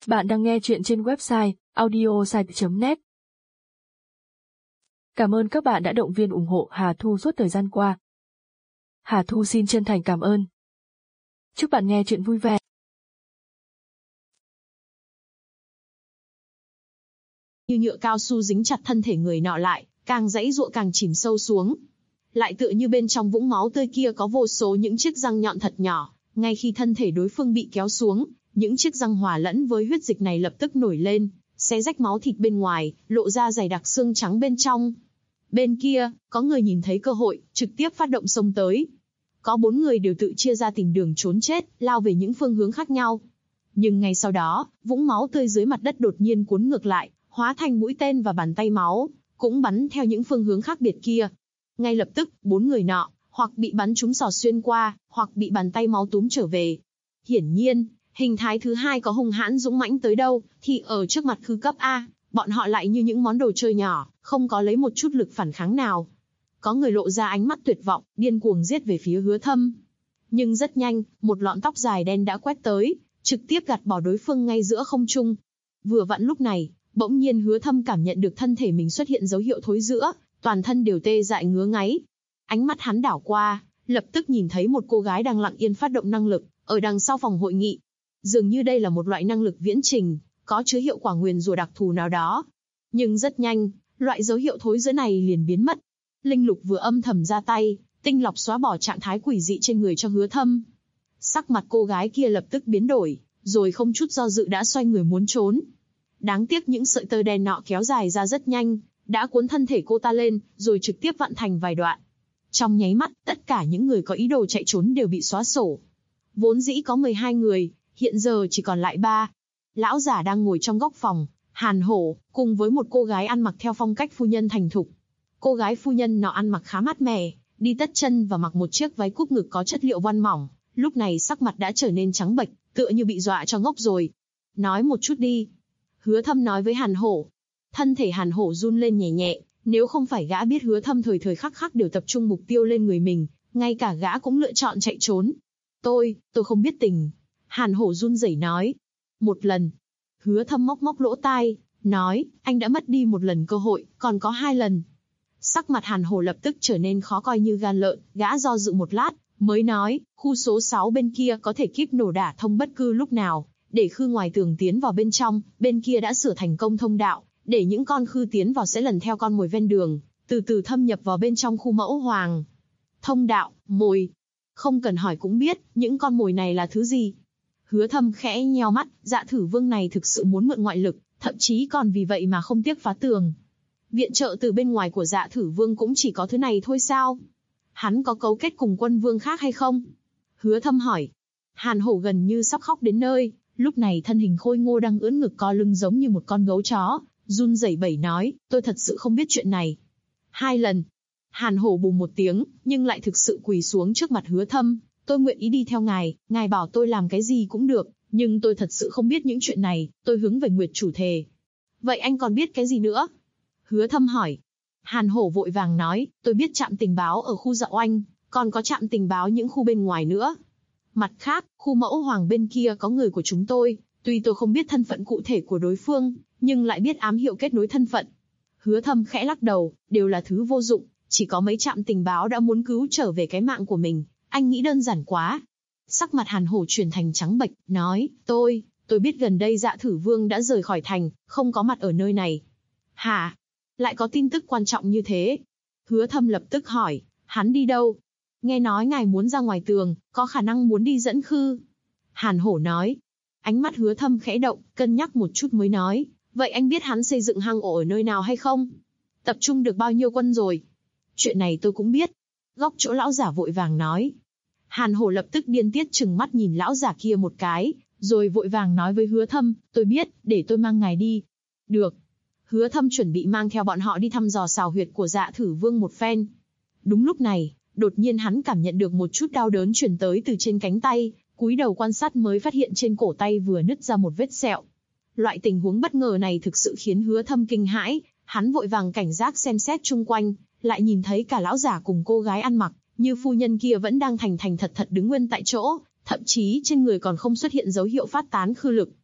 Bạn đang nghe chuyện trên website audiosite.net. Cảm ơn các bạn đã động viên ủng hộ Hà Thu suốt thời gian qua. Hà Thu xin chân thành cảm ơn. Chúc bạn nghe chuyện vui vẻ. Như nhựa cao su dính chặt thân thể người nọ lại, càng giãy giụa càng chìm sâu xuống. Lại tựa như bên trong vũng máu tươi kia có vô số những chiếc răng nhọn thật nhỏ, ngay khi thân thể đối phương bị kéo xuống, những chiếc răng hòa lẫn với huyết dịch này lập tức nổi lên, xé rách máu thịt bên ngoài, lộ ra dày đặc xương trắng bên trong. Bên kia, có người nhìn thấy cơ hội, trực tiếp phát động xông tới. Có 4 người đều tự chia ra tìm đường trốn chết, lao về những phương hướng khác nhau. Nhưng ngay sau đó, vũng máu tươi dưới mặt đất đột nhiên cuốn ngược lại, hóa thành mũi tên và bàn tay máu, cũng bắn theo những phương hướng khác biệt kia. Ngay lập tức, 4 người nọ, hoặc bị bắn trúng sọ xuyên qua, hoặc bị bàn tay máu túm trở về. Hiển nhiên, hình thái thứ hai có hung hãn dũng mãnh tới đâu, thì ở trước mặt khư cấp A, bọn họ lại như những món đồ chơi nhỏ, không có lấy một chút lực phản kháng nào. Có người lộ ra ánh mắt tuyệt vọng, điên cuồng giết về phía Hứa Thâm. Nhưng rất nhanh, một lọn tóc dài đen đã quét tới, trực tiếp gạt bỏ đối phương ngay giữa không trung. Vừa vặn lúc này, bỗng nhiên Hứa Thâm cảm nhận được thân thể mình xuất hiện dấu hiệu thối rữa, toàn thân đều tê dại ngứa ngáy. Ánh mắt hắn đảo qua, lập tức nhìn thấy một cô gái đang lặng yên phát động năng lực, ở đằng sau phòng hội nghị. Dường như đây là một loại năng lực viễn trình, có chứa hiệu quả nguyền rủa đặc thù nào đó. Nhưng rất nhanh, loại dấu hiệu thối rữa này liền biến mất. Linh Lục vừa âm thầm ra tay, tinh lọc xóa bỏ trạng thái quỷ dị trên người cho Hứa Thâm. Sắc mặt cô gái kia lập tức biến đổi, rồi không chút do dự đã xoay người muốn trốn. Đáng tiếc những sợi tơ đen nọ kéo dài ra rất nhanh, đã cuốn thân thể cô ta lên, rồi trực tiếp vặn thành vài đoạn. Trong nháy mắt, tất cả những người có ý đồ chạy trốn đều bị xóa sổ. Vốn dĩ có 12 người, hiện giờ chỉ còn lại 3. Lão giả đang ngồi trong góc phòng, Hàn Hổ, cùng với một cô gái ăn mặc theo phong cách phu nhân thành thục. Cô gái phu nhân nọ ăn mặc khá mát mẻ, đi tất chân và mặc một chiếc váy cúp ngực có chất liệu voan mỏng, lúc này sắc mặt đã trở nên trắng bệch, tựa như bị dọa cho ngốc rồi. Nói một chút đi. Hứa Thâm nói với Hàn Hổ. Thân thể Hàn Hổ run lên nhẹ nhẹ, nếu không phải gã biết Hứa Thâm thời khắc khắc đều tập trung mục tiêu lên người mình, ngay cả gã cũng lựa chọn chạy trốn. Tôi không biết tình. Hàn Hổ run rẩy nói. Một lần. Hứa Thâm móc lỗ tai, nói, anh đã mất đi một lần cơ hội, còn có 2 lần. Sắc mặt Hàn Hổ lập tức trở nên khó coi như gan lợn, gã do dự một lát, mới nói, khu số 6 bên kia có thể kíp nổ đả thông bất cứ lúc nào, để khư ngoài tường tiến vào bên trong, bên kia đã sửa thành công thông đạo, để những con khư tiến vào sẽ lần theo con mồi ven đường, từ từ thâm nhập vào bên trong khu mẫu hoàng. Thông đạo, mồi. Không cần hỏi cũng biết, những con mồi này là thứ gì. Hứa Thâm khẽ nheo mắt, Dạ Thử Vương này thực sự muốn mượn ngoại lực, thậm chí còn vì vậy mà không tiếc phá tường. Viện trợ từ bên ngoài của Dạ Thử Vương cũng chỉ có thứ này thôi sao? Hắn có cấu kết cùng quân vương khác hay không? Hứa Thâm hỏi. Hàn Hổ gần như sắp khóc đến nơi, lúc này thân hình khôi ngô đang ưỡn ngực co lưng giống như một con gấu chó, run rẩy bẩy nói, tôi thật sự không biết chuyện này. 2 lần. Hàn Hổ bùng một tiếng, nhưng lại thực sự quỳ xuống trước mặt Hứa Thâm. Tôi nguyện ý đi theo ngài bảo tôi làm cái gì cũng được, nhưng tôi thật sự không biết những chuyện này, tôi hướng về Nguyệt chủ thề. Vậy anh còn biết cái gì nữa? Hứa Thâm hỏi. Hàn Hổ vội vàng nói, tôi biết trạm tình báo ở khu Dạo Oanh, còn có trạm tình báo những khu bên ngoài nữa. Mặt khác, khu mẫu hoàng bên kia có người của chúng tôi, tuy tôi không biết thân phận cụ thể của đối phương, nhưng lại biết ám hiệu kết nối thân phận. Hứa Thâm khẽ lắc đầu, đều là thứ vô dụng, chỉ có mấy trạm tình báo đã muốn cứu trở về cái mạng của mình, anh nghĩ đơn giản quá. Sắc mặt Hàn Hổ chuyển thành trắng bệch, nói, tôi biết gần đây Dạ Thử Vương đã rời khỏi thành, không có mặt ở nơi này. Hả? Lại có tin tức quan trọng như thế? Hứa Thâm lập tức hỏi, hắn đi đâu? Nghe nói ngài muốn ra ngoài tường, có khả năng muốn đi dẫn khư. Hàn Hổ nói. Ánh mắt Hứa Thâm khẽ động, cân nhắc một chút mới nói, vậy anh biết hắn xây dựng hang ổ ở nơi nào hay không? Tập trung được bao nhiêu quân rồi? Chuyện này tôi cũng biết. Góc chỗ lão giả vội vàng nói. Hàn Hổ lập tức điên tiết trừng mắt nhìn lão giả kia một cái, rồi vội vàng nói với Hứa Thâm, tôi biết, để tôi mang ngài đi. Được. Hứa Thâm chuẩn bị mang theo bọn họ đi thăm dò xào huyệt của Dạ Thử Vương một phen. Đúng lúc này, đột nhiên hắn cảm nhận được một chút đau đớn truyền tới từ trên cánh tay, cúi đầu quan sát mới phát hiện trên cổ tay vừa nứt ra một vết sẹo. Loại tình huống bất ngờ này thực sự khiến Hứa Thâm kinh hãi, hắn vội vàng cảnh giác xem xét chung quanh, lại nhìn thấy cả lão giả cùng cô gái ăn mặc như phu nhân kia vẫn đang thành thật đứng nguyên tại chỗ, thậm chí trên người còn không xuất hiện dấu hiệu phát tán khư lực.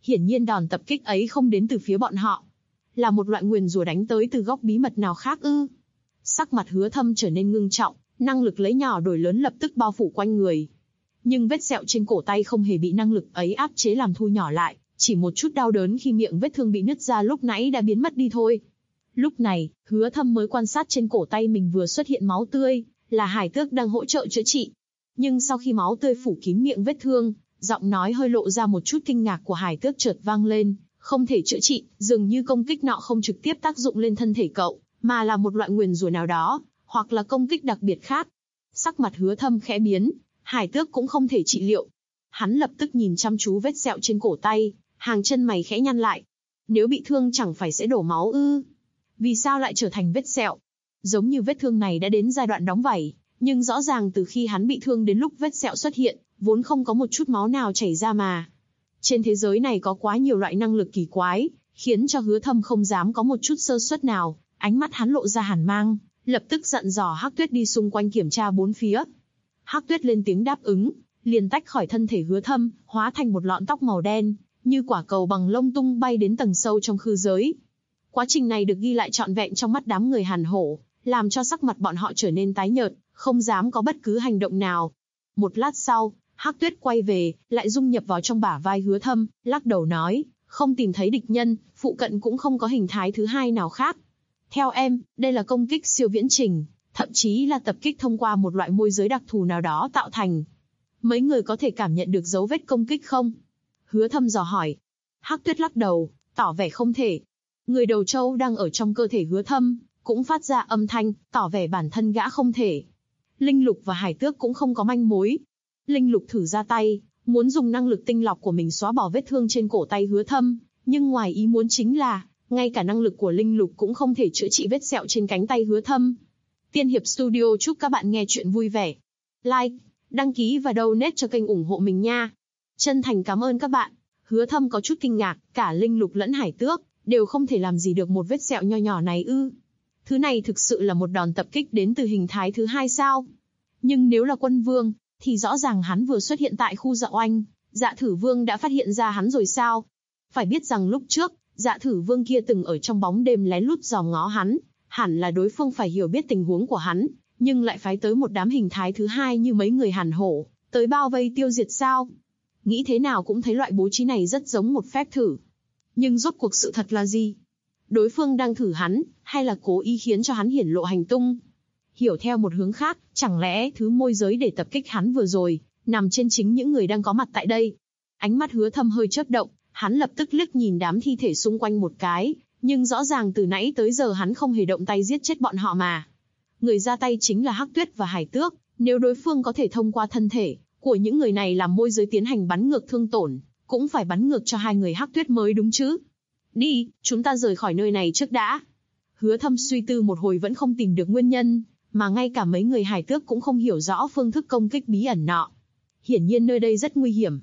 Hiển nhiên đòn tập kích ấy không đến từ phía bọn họ, là một loại nguyền rủa đánh tới từ góc bí mật nào khác ư? Sắc mặt Hứa Thâm trở nên ngưng trọng, năng lực lấy nhỏ đổi lớn lập tức bao phủ quanh người. Nhưng vết sẹo trên cổ tay không hề bị năng lực ấy áp chế làm thu nhỏ lại, chỉ một chút đau đớn khi miệng vết thương bị nứt ra lúc nãy đã biến mất đi thôi. Lúc này, Hứa Thâm mới quan sát trên cổ tay mình vừa xuất hiện máu tươi, là Hải Tước đang hỗ trợ chữa trị. Nhưng sau khi máu tươi phủ kín miệng vết thương, giọng nói hơi lộ ra một chút kinh ngạc của Hải Tước chợt vang lên, không thể chữa trị, dường như công kích nọ không trực tiếp tác dụng lên thân thể cậu, mà là một loại nguyền rủa nào đó, hoặc là công kích đặc biệt khác. Sắc mặt Hứa Thâm khẽ biến, Hải Tước cũng không thể trị liệu. Hắn lập tức nhìn chăm chú vết sẹo trên cổ tay, hàng chân mày khẽ nhăn lại. Nếu bị thương chẳng phải sẽ đổ máu ư? Vì sao lại trở thành vết sẹo? Giống như vết thương này đã đến giai đoạn đóng vảy, nhưng rõ ràng từ khi hắn bị thương đến lúc vết sẹo xuất hiện, vốn không có một chút máu nào chảy ra mà. Trên thế giới này có quá nhiều loại năng lực kỳ quái, khiến cho Hứa Thâm không dám có một chút sơ suất nào. Ánh mắt hắn lộ ra hàn mang, lập tức dặn dò Hắc Tuyết đi xung quanh kiểm tra bốn phía. Hắc Tuyết lên tiếng đáp ứng, liền tách khỏi thân thể Hứa Thâm, hóa thành một lọn tóc màu đen, như quả cầu bằng lông tung bay đến tầng sâu trong khư giới. Quá trình này được ghi lại trọn vẹn trong mắt đám người Hàn Hổ, làm cho sắc mặt bọn họ trở nên tái nhợt, không dám có bất cứ hành động nào. Một lát sau, Hắc Tuyết quay về, lại dung nhập vào trong bả vai Hứa Thâm, lắc đầu nói, không tìm thấy địch nhân, phụ cận cũng không có hình thái thứ hai nào khác. Theo em, đây là công kích siêu viễn trình, thậm chí là tập kích thông qua một loại môi giới đặc thù nào đó tạo thành. Mấy người có thể cảm nhận được dấu vết công kích không? Hứa Thâm dò hỏi. Hắc Tuyết lắc đầu, tỏ vẻ không thể. Người đầu trâu đang ở trong cơ thể Hứa Thâm, cũng phát ra âm thanh, tỏ vẻ bản thân gã không thể. Linh Lục và Hải Tước cũng không có manh mối. Linh Lục thử ra tay, muốn dùng năng lực tinh lọc của mình xóa bỏ vết thương trên cổ tay Hứa Thâm, nhưng ngoài ý muốn chính là, ngay cả năng lực của Linh Lục cũng không thể chữa trị vết sẹo trên cánh tay Hứa Thâm. Tiên Hiệp Studio chúc các bạn nghe chuyện vui vẻ. Like, đăng ký và donate cho kênh ủng hộ mình nha. Chân thành cảm ơn các bạn. Hứa Thâm có chút kinh ngạc, cả Linh Lục lẫn Hải Tước đều không thể làm gì được một vết sẹo nho nhỏ này ư? Thứ này thực sự là một đòn tập kích đến từ hình thái thứ hai sao? Nhưng nếu là Quân Vương, thì rõ ràng hắn vừa xuất hiện tại khu Dạ Oanh, Dạ Thử Vương đã phát hiện ra hắn rồi sao? Phải biết rằng lúc trước, Dạ Thử Vương kia từng ở trong bóng đêm lén lút dòm ngó hắn, hẳn là đối phương phải hiểu biết tình huống của hắn, nhưng lại phái tới một đám hình thái thứ hai như mấy người Hàn Hổ, tới bao vây tiêu diệt sao? Nghĩ thế nào cũng thấy loại bố trí này rất giống một phép thử. Nhưng rốt cuộc sự thật là gì? Đối phương đang thử hắn, hay là cố ý khiến cho hắn hiển lộ hành tung? Hiểu theo một hướng khác, chẳng lẽ thứ môi giới để tập kích hắn vừa rồi, nằm trên chính những người đang có mặt tại đây? Ánh mắt Hứa Thâm hơi chớp động, hắn lập tức liếc nhìn đám thi thể xung quanh một cái, nhưng rõ ràng từ nãy tới giờ hắn không hề động tay giết chết bọn họ mà. Người ra tay chính là Hắc Tuyết và Hải Tước, nếu đối phương có thể thông qua thân thể của những người này làm môi giới tiến hành bắn ngược thương tổn, cũng phải bắn ngược cho hai người Hắc Tuyết mới đúng chứ. Đi, chúng ta rời khỏi nơi này trước đã. Hứa Thâm suy tư một hồi vẫn không tìm được nguyên nhân, mà ngay cả mấy người Hải Tước cũng không hiểu rõ phương thức công kích bí ẩn nọ. Hiển nhiên nơi đây rất nguy hiểm.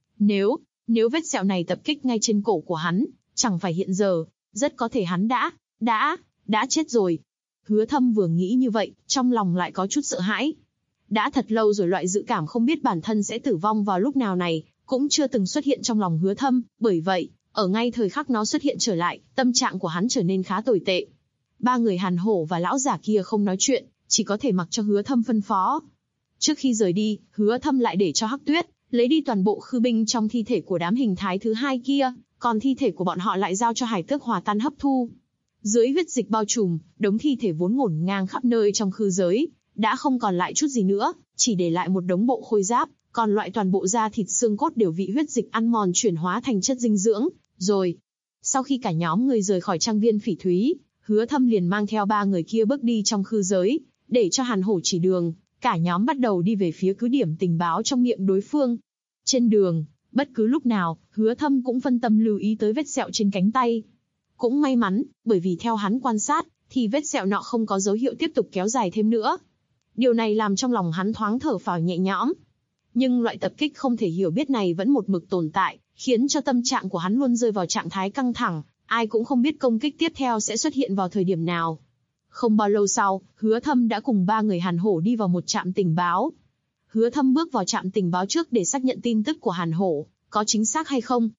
Nếu vết sẹo này tập kích ngay trên cổ của hắn, chẳng phải hiện giờ, rất có thể hắn đã chết rồi. Hứa Thâm vừa nghĩ như vậy, trong lòng lại có chút sợ hãi. Đã thật lâu rồi loại dự cảm không biết bản thân sẽ tử vong vào lúc nào này, cũng chưa từng xuất hiện trong lòng Hứa Thâm, bởi vậy, ở ngay thời khắc nó xuất hiện trở lại, tâm trạng của hắn trở nên khá tồi tệ. Ba người Hàn Hổ và lão giả kia không nói chuyện, chỉ có thể mặc cho Hứa Thâm phân phó. Trước khi rời đi, Hứa Thâm lại để cho Hắc Tuyết lấy đi toàn bộ khư binh trong thi thể của đám hình thái thứ hai kia, còn thi thể của bọn họ lại giao cho Hải Tước hòa tan hấp thu. Dưới huyết dịch bao trùm, đống thi thể vốn ngổn ngang khắp nơi trong khư giới, đã không còn lại chút gì nữa, chỉ để lại một đống bộ khôi giáp, còn loại toàn bộ da thịt xương cốt đều bị huyết dịch ăn mòn chuyển hóa thành chất dinh dưỡng, rồi. Sau khi cả nhóm người rời khỏi trang viên Phỉ Thúy, Hứa Thâm liền mang theo ba người kia bước đi trong khư giới, để cho Hàn Hổ chỉ đường, cả nhóm bắt đầu đi về phía cứ điểm tình báo trong miệng đối phương. Trên đường, bất cứ lúc nào, Hứa Thâm cũng phân tâm lưu ý tới vết sẹo trên cánh tay. Cũng may mắn, bởi vì theo hắn quan sát, thì vết sẹo nọ không có dấu hiệu tiếp tục kéo dài thêm nữa. Điều này làm trong lòng hắn thoáng thở phào nhẹ nhõm. Nhưng loại tập kích không thể hiểu biết này vẫn một mực tồn tại, khiến cho tâm trạng của hắn luôn rơi vào trạng thái căng thẳng, ai cũng không biết công kích tiếp theo sẽ xuất hiện vào thời điểm nào. Không bao lâu sau, Hứa Thâm đã cùng ba người Hàn Hổ đi vào một trạm tình báo. Hứa Thâm bước vào trạm tình báo trước để xác nhận tin tức của Hàn Hổ có chính xác hay không.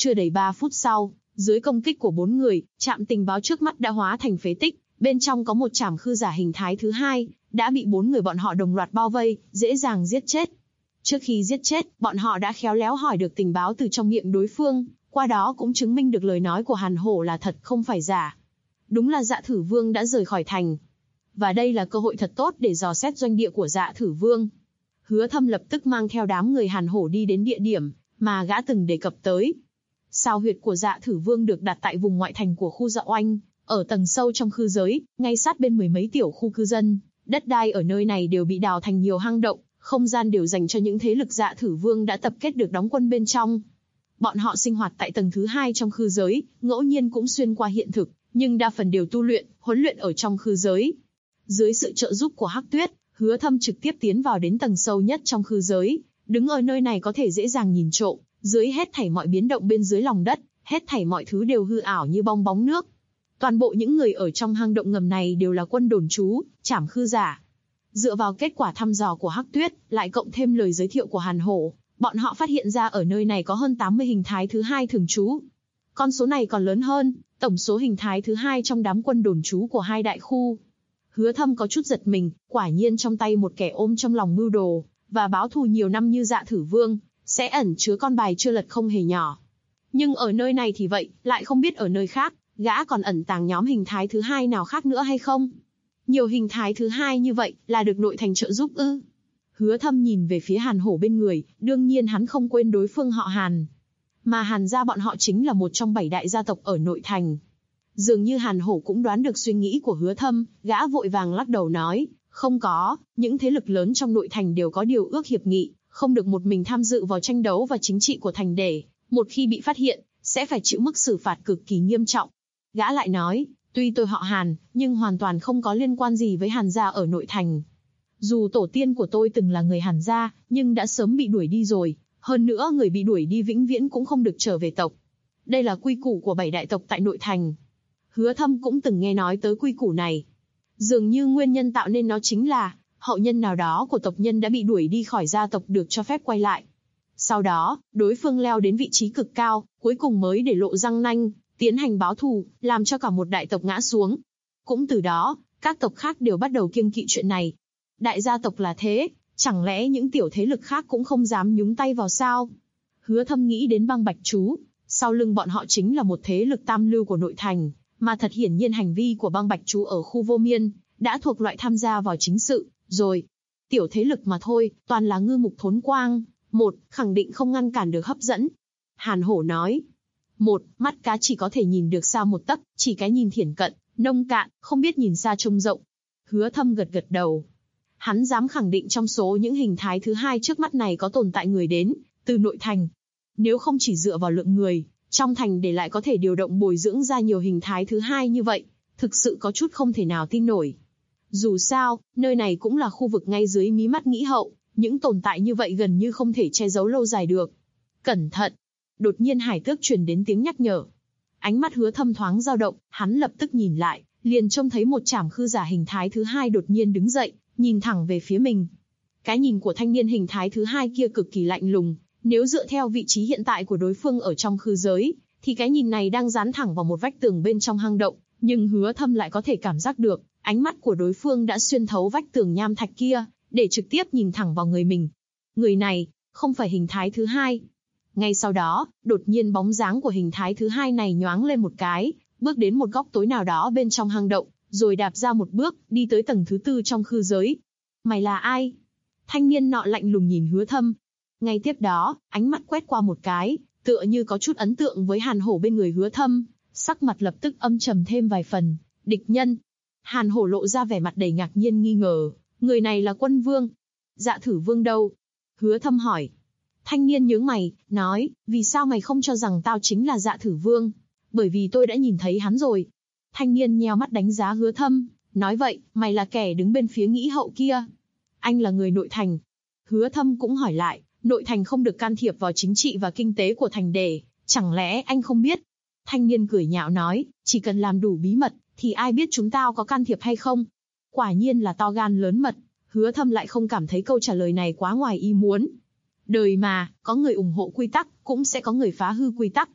Chưa đầy 3 phút sau, dưới công kích của 4 người, trạm tình báo trước mắt đã hóa thành phế tích, bên trong có một trảm khư giả hình thái thứ hai, đã bị 4 người bọn họ đồng loạt bao vây, dễ dàng giết chết. Trước khi giết chết, bọn họ đã khéo léo hỏi được tình báo từ trong miệng đối phương, qua đó cũng chứng minh được lời nói của Hàn Hổ là thật không phải giả. Đúng là Dạ Thử Vương đã rời khỏi thành. Và đây là cơ hội thật tốt để dò xét doanh địa của Dạ Thử Vương. Hứa Thâm lập tức mang theo đám người Hàn Hổ đi đến địa điểm mà gã từng đề cập tới. Sao huyệt của Dạ Thử Vương được đặt tại vùng ngoại thành của khu Dạ Oanh, ở tầng sâu trong khư giới, ngay sát bên mười mấy tiểu khu cư dân. Đất đai ở nơi này đều bị đào thành nhiều hang động, không gian đều dành cho những thế lực Dạ Thử Vương đã tập kết được đóng quân bên trong. Bọn họ sinh hoạt tại tầng thứ 2 trong khư giới, ngẫu nhiên cũng xuyên qua hiện thực, nhưng đa phần đều tu luyện, huấn luyện ở trong khư giới. Dưới sự trợ giúp của Hắc Tuyết, Hứa Thâm trực tiếp tiến vào đến tầng sâu nhất trong khư giới, đứng ở nơi này có thể dễ dàng nhìn trộm, dưới hết thảy mọi biến động bên dưới lòng đất, hết thảy mọi thứ đều hư ảo như bong bóng nước. Toàn bộ những người ở trong hang động ngầm này đều là quân đồn trú, trảm khư giả. Dựa vào kết quả thăm dò của Hắc Tuyết, lại cộng thêm lời giới thiệu của Hàn Hổ, bọn họ phát hiện ra ở nơi này có hơn 80 hình thái thứ hai thường trú. Con số này còn lớn hơn tổng số hình thái thứ hai trong đám quân đồn trú của hai đại khu. Hứa Thâm có chút giật mình, quả nhiên trong tay một kẻ ôm trong lòng mưu đồ và báo thù nhiều năm như Dạ Thử Vương, sẽ ẩn chứa con bài chưa lật không hề nhỏ. Nhưng ở nơi này thì vậy, lại không biết ở nơi khác, gã còn ẩn tàng nhóm hình thái thứ hai nào khác nữa hay không? Nhiều hình thái thứ hai như vậy, là được nội thành trợ giúp ư? Hứa Thâm nhìn về phía Hàn Hổ bên người, đương nhiên hắn không quên đối phương họ Hàn. Mà Hàn gia bọn họ chính là một trong 7 đại gia tộc ở nội thành. Dường như Hàn Hổ cũng đoán được suy nghĩ của Hứa Thâm, gã vội vàng lắc đầu nói, không có, những thế lực lớn trong nội thành đều có điều ước hiệp nghị, không được một mình tham dự vào tranh đấu và chính trị của thành để, một khi bị phát hiện, sẽ phải chịu mức xử phạt cực kỳ nghiêm trọng. Gã lại nói, tuy tôi họ Hàn, nhưng hoàn toàn không có liên quan gì với Hàn gia ở nội thành. Dù tổ tiên của tôi từng là người Hàn gia, nhưng đã sớm bị đuổi đi rồi, hơn nữa người bị đuổi đi vĩnh viễn cũng không được trở về tộc. Đây là quy củ của 7 đại tộc tại nội thành. Hứa Thâm cũng từng nghe nói tới quy củ này. Dường như nguyên nhân tạo nên nó chính là, hậu nhân nào đó của tộc nhân đã bị đuổi đi khỏi gia tộc được cho phép quay lại. Sau đó, đối phương leo đến vị trí cực cao, cuối cùng mới để lộ răng nanh, tiến hành báo thù, làm cho cả một đại tộc ngã xuống. Cũng từ đó, các tộc khác đều bắt đầu kiêng kỵ chuyện này. Đại gia tộc là thế, chẳng lẽ những tiểu thế lực khác cũng không dám nhúng tay vào sao? Hứa Thâm nghĩ đến Băng Bạch Chú, sau lưng bọn họ chính là một thế lực tam lưu của nội thành, mà thật hiển nhiên hành vi của Băng Bạch Chú ở khu Vô Miên đã thuộc loại tham gia vào chính sự rồi. Tiểu thế lực mà thôi, toàn là ngư mục thốn quang, một, khẳng định không ngăn cản được hấp dẫn. Hàn Hổ nói, một, mắt cá chỉ có thể nhìn được xa một tấc, chỉ cái nhìn thiển cận, nông cạn, không biết nhìn xa trông rộng. Hứa Thâm gật gật đầu. Hắn dám khẳng định trong số những hình thái thứ hai trước mắt này có tồn tại người đến từ nội thành. Nếu không chỉ dựa vào lượng người trong thành để lại có thể điều động bồi dưỡng ra nhiều hình thái thứ hai như vậy, thực sự có chút không thể nào tin nổi. Dù sao, nơi này cũng là khu vực ngay dưới mí mắt nghĩ hậu, những tồn tại như vậy gần như không thể che giấu lâu dài được. Cẩn thận! Đột nhiên Hải Tước truyền đến tiếng nhắc nhở. Ánh mắt Hứa Thâm thoáng dao động, hắn lập tức nhìn lại, liền trông thấy một trảm khư giả hình thái thứ hai đột nhiên đứng dậy, nhìn thẳng về phía mình. Cái nhìn của thanh niên hình thái thứ hai kia cực kỳ lạnh lùng, nếu dựa theo vị trí hiện tại của đối phương ở trong khư giới, thì cái nhìn này đang dán thẳng vào một vách tường bên trong hang động, nhưng Hứa Thâm lại có thể cảm giác được, ánh mắt của đối phương đã xuyên thấu vách tường nham thạch kia, để trực tiếp nhìn thẳng vào người mình. Người này, không phải hình thái thứ hai. Ngay sau đó, đột nhiên bóng dáng của hình thái thứ hai này nhoáng lên một cái, bước đến một góc tối nào đó bên trong hang động, rồi đạp ra một bước, đi tới tầng thứ 4 trong khư giới. Mày là ai? Thanh niên nọ lạnh lùng nhìn Hứa Thâm. Ngay tiếp đó, ánh mắt quét qua một cái, tựa như có chút ấn tượng với Hàn Hổ bên người Hứa Thâm, sắc mặt lập tức âm trầm thêm vài phần. Địch nhân. Hàn Hổ lộ ra vẻ mặt đầy ngạc nhiên nghi ngờ. Người này là Quân Vương. Dạ Thử Vương đâu? Hứa Thâm hỏi. Thanh niên nhướng mày, nói, vì sao mày không cho rằng tao chính là Dạ Thử Vương? Bởi vì tôi đã nhìn thấy hắn rồi. Thanh niên nheo mắt đánh giá Hứa Thâm, nói vậy, mày là kẻ đứng bên phía nghĩ hậu kia. Anh là người nội thành. Hứa Thâm cũng hỏi lại, nội thành không được can thiệp vào chính trị và kinh tế của thành đề, chẳng lẽ anh không biết? Thanh niên cười nhạo nói, chỉ cần làm đủ bí mật, thì ai biết chúng tao có can thiệp hay không? Quả nhiên là to gan lớn mật. Hứa Thâm lại không cảm thấy câu trả lời này quá ngoài ý muốn. Đời mà, có người ủng hộ quy tắc, cũng sẽ có người phá hư quy tắc.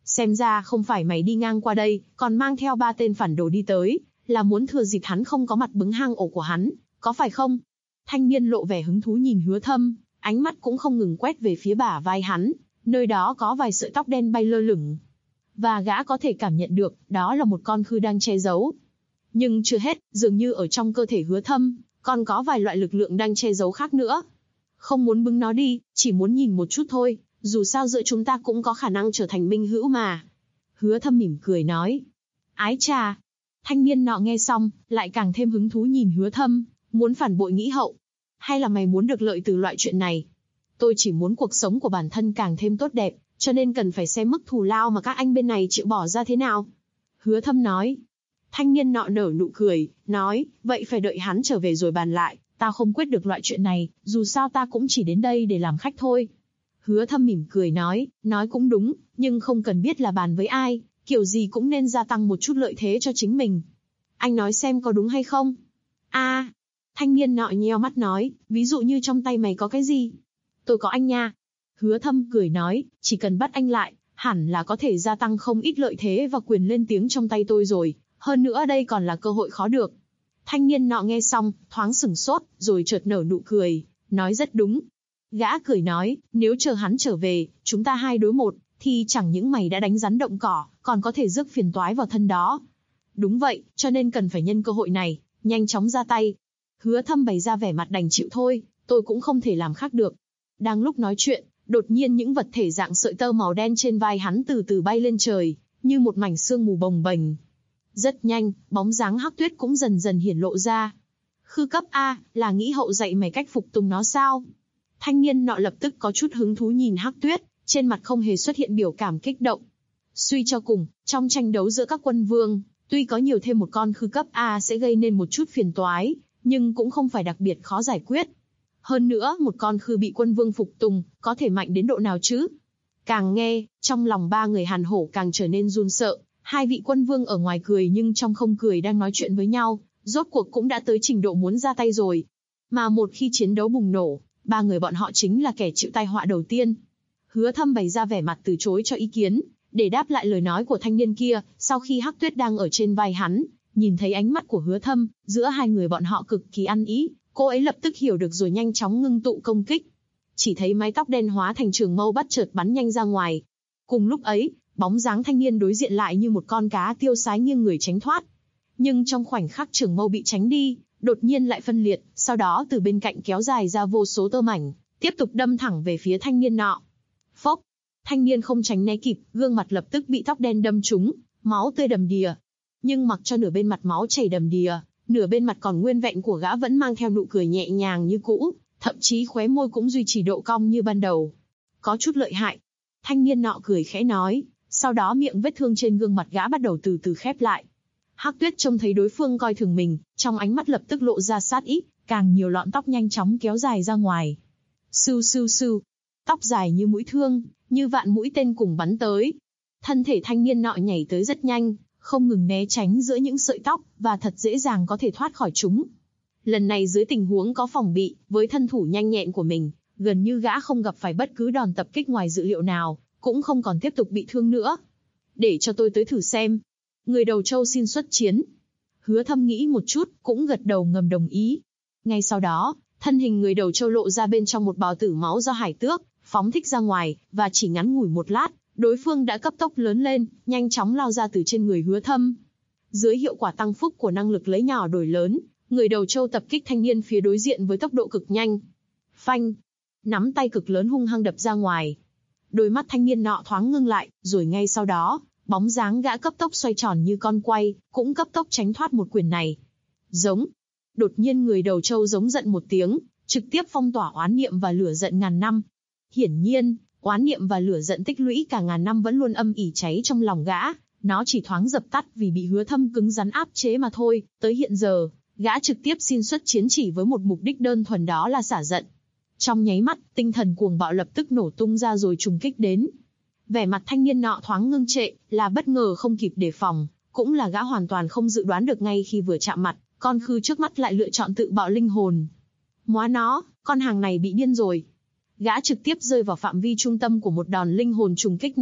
Xem ra không phải mày đi ngang qua đây, còn mang theo 3 tên phản đồ đi tới, là muốn thừa dịp hắn không có mặt bứng hang ổ của hắn, có phải không? Thanh niên lộ vẻ hứng thú nhìn Hứa Thâm, ánh mắt cũng không ngừng quét về phía bả vai hắn, nơi đó có vài sợi tóc đen bay lơ lửng. Và gã có thể cảm nhận được, đó là một con khư đang che giấu. Nhưng chưa hết, dường như ở trong cơ thể Hứa Thâm, còn có vài loại lực lượng đang che giấu khác nữa. Không muốn bứng nó đi, chỉ muốn nhìn một chút thôi, dù sao giữa chúng ta cũng có khả năng trở thành minh hữu mà. Hứa Thâm mỉm cười nói. Ái chà! Thanh niên nọ nghe xong, lại càng thêm hứng thú nhìn Hứa Thâm, muốn phản bội nghĩ hậu. Hay là mày muốn được lợi từ loại chuyện này? Tôi chỉ muốn cuộc sống của bản thân càng thêm tốt đẹp, cho nên cần phải xem mức thù lao mà các anh bên này chịu bỏ ra thế nào. Hứa Thâm nói. Thanh niên nọ nở nụ cười, nói, vậy phải đợi hắn trở về rồi bàn lại, tao không quyết được loại chuyện này, dù sao ta cũng chỉ đến đây để làm khách thôi. Hứa Thâm mỉm cười nói cũng đúng, nhưng không cần biết là bàn với ai, kiểu gì cũng nên gia tăng một chút lợi thế cho chính mình. Anh nói xem có đúng hay không? Thanh niên nọ nheo mắt nói, ví dụ như trong tay mày có cái gì? Tôi có anh nha. Hứa Thâm cười nói, chỉ cần bắt anh lại, hẳn là có thể gia tăng không ít lợi thế và quyền lên tiếng trong tay tôi rồi, hơn nữa đây còn là cơ hội khó được. Thanh niên nọ nghe xong, thoáng sửng sốt, rồi chợt nở nụ cười, nói rất đúng. Gã cười nói, nếu chờ hắn trở về, chúng ta 2 đối 1, thì chẳng những mày đã đánh rắn động cỏ, còn có thể rước phiền toái vào thân đó. Đúng vậy, cho nên cần phải nhân cơ hội này, nhanh chóng ra tay. Hứa Thâm bày ra vẻ mặt đành chịu thôi, tôi cũng không thể làm khác được. Đang lúc nói chuyện, đột nhiên những vật thể dạng sợi tơ màu đen trên vai hắn từ từ bay lên trời, như một mảnh sương mù bồng bềnh. Rất nhanh, bóng dáng Hắc Tuyết cũng dần dần hiển lộ ra. Khư cấp A, là nghĩ hậu dạy mày cách phục tùng nó sao? Thanh niên nọ lập tức có chút hứng thú nhìn Hắc Tuyết, trên mặt không hề xuất hiện biểu cảm kích động. Suy cho cùng, trong tranh đấu giữa các quân vương, tuy có nhiều thêm một con khư cấp A sẽ gây nên một chút phiền toái, nhưng cũng không phải đặc biệt khó giải quyết. Hơn nữa, một con khư bị quân vương phục tùng, có thể mạnh đến độ nào chứ? Càng nghe, trong lòng 3 người Hàn Hổ càng trở nên run sợ. 2 vị quân vương ở ngoài cười nhưng trong không cười đang nói chuyện với nhau, rốt cuộc cũng đã tới trình độ muốn ra tay rồi. Mà một khi chiến đấu bùng nổ, 3 người bọn họ chính là kẻ chịu tai họa đầu tiên. Hứa Thâm bày ra vẻ mặt từ chối cho ý kiến, để đáp lại lời nói của thanh niên kia. Sau khi Hắc Tuyết đang ở trên vai hắn, nhìn thấy ánh mắt của Hứa Thâm, giữa 2 người bọn họ cực kỳ ăn ý, cô ấy lập tức hiểu được rồi nhanh chóng ngưng tụ công kích. Chỉ thấy mái tóc đen hóa thành trường mâu bắt chợt bắn nhanh ra ngoài. Cùng lúc ấy, bóng dáng thanh niên đối diện lại như một con cá tiêu sái nghiêng người tránh thoát. Nhưng trong khoảnh khắc trường mâu bị tránh đi, đột nhiên lại phân liệt, sau đó từ bên cạnh kéo dài ra vô số tơ mảnh, tiếp tục đâm thẳng về phía thanh niên nọ. Phốc! Thanh niên không tránh né kịp, gương mặt lập tức bị tóc đen đâm trúng, máu tươi đầm đìa. Nhưng mặc cho nửa bên mặt máu chảy đầm đìa, nửa bên mặt còn nguyên vẹn của gã vẫn mang theo nụ cười nhẹ nhàng như cũ, thậm chí khóe môi cũng duy trì độ cong như ban đầu. Có chút lợi hại. Thanh niên nọ cười khẽ nói, sau đó miệng vết thương trên gương mặt gã bắt đầu từ từ khép lại. Hắc Tuyết trông thấy đối phương coi thường mình, trong ánh mắt lập tức lộ ra sát ý, càng nhiều lọn tóc nhanh chóng kéo dài ra ngoài. Sưu sưu sưu, tóc dài như mũi thương, như vạn mũi tên cùng bắn tới. Thân thể thanh niên nọ nhảy tới rất nhanh, không ngừng né tránh giữa những sợi tóc, và thật dễ dàng có thể thoát khỏi chúng. Lần này dưới tình huống có phòng bị, với thân thủ nhanh nhẹn của mình, gần như gã không gặp phải bất cứ đòn tập kích ngoài dự liệu nào, cũng không còn tiếp tục bị thương nữa. Để cho tôi tới thử xem. Người đầu trâu xin xuất chiến. Hứa Thâm nghĩ một chút, cũng gật đầu ngầm đồng ý. Ngay sau đó, thân hình người đầu trâu lộ ra bên trong một bào tử máu do hải tước phóng thích ra ngoài, và chỉ ngắn ngủi một lát, đối phương đã cấp tốc lớn lên, nhanh chóng lao ra từ trên người Hứa Thâm. Dưới hiệu quả tăng phúc của năng lực lấy nhỏ đổi lớn, người đầu trâu tập kích thanh niên phía đối diện với tốc độ cực nhanh. Phanh! Nắm tay cực lớn hung hăng đập ra ngoài. Đôi mắt thanh niên nọ thoáng ngưng lại, rồi ngay sau đó, bóng dáng gã cấp tốc xoay tròn như con quay, cũng cấp tốc tránh thoát một quyền này. Giống. Đột nhiên người đầu trâu giống giận một tiếng, trực tiếp phong tỏa oán niệm và lửa giận ngàn năm. Hiển nhiên, oán niệm và lửa giận tích lũy cả ngàn năm vẫn luôn âm ỉ cháy trong lòng gã, nó chỉ thoáng dập tắt vì bị Hứa Thâm cứng rắn áp chế mà thôi. Tới hiện giờ, gã trực tiếp xin xuất chiến chỉ với một mục đích đơn thuần, đó là xả giận. Trong nháy mắt, tinh thần cuồng bạo lập tức nổ tung ra rồi trùng kích đến. Vẻ mặt thanh niên nọ thoáng ngưng trệ, là bất ngờ không kịp đề phòng, cũng là gã hoàn toàn không dự đoán được ngay khi vừa chạm mặt, con khư trước mắt lại lựa chọn tự bạo linh hồn. Móa nó, con hàng này bị điên rồi. Gã trực tiếp rơi vào phạm vi trung tâm của một đòn linh hồn trùng kích nọ,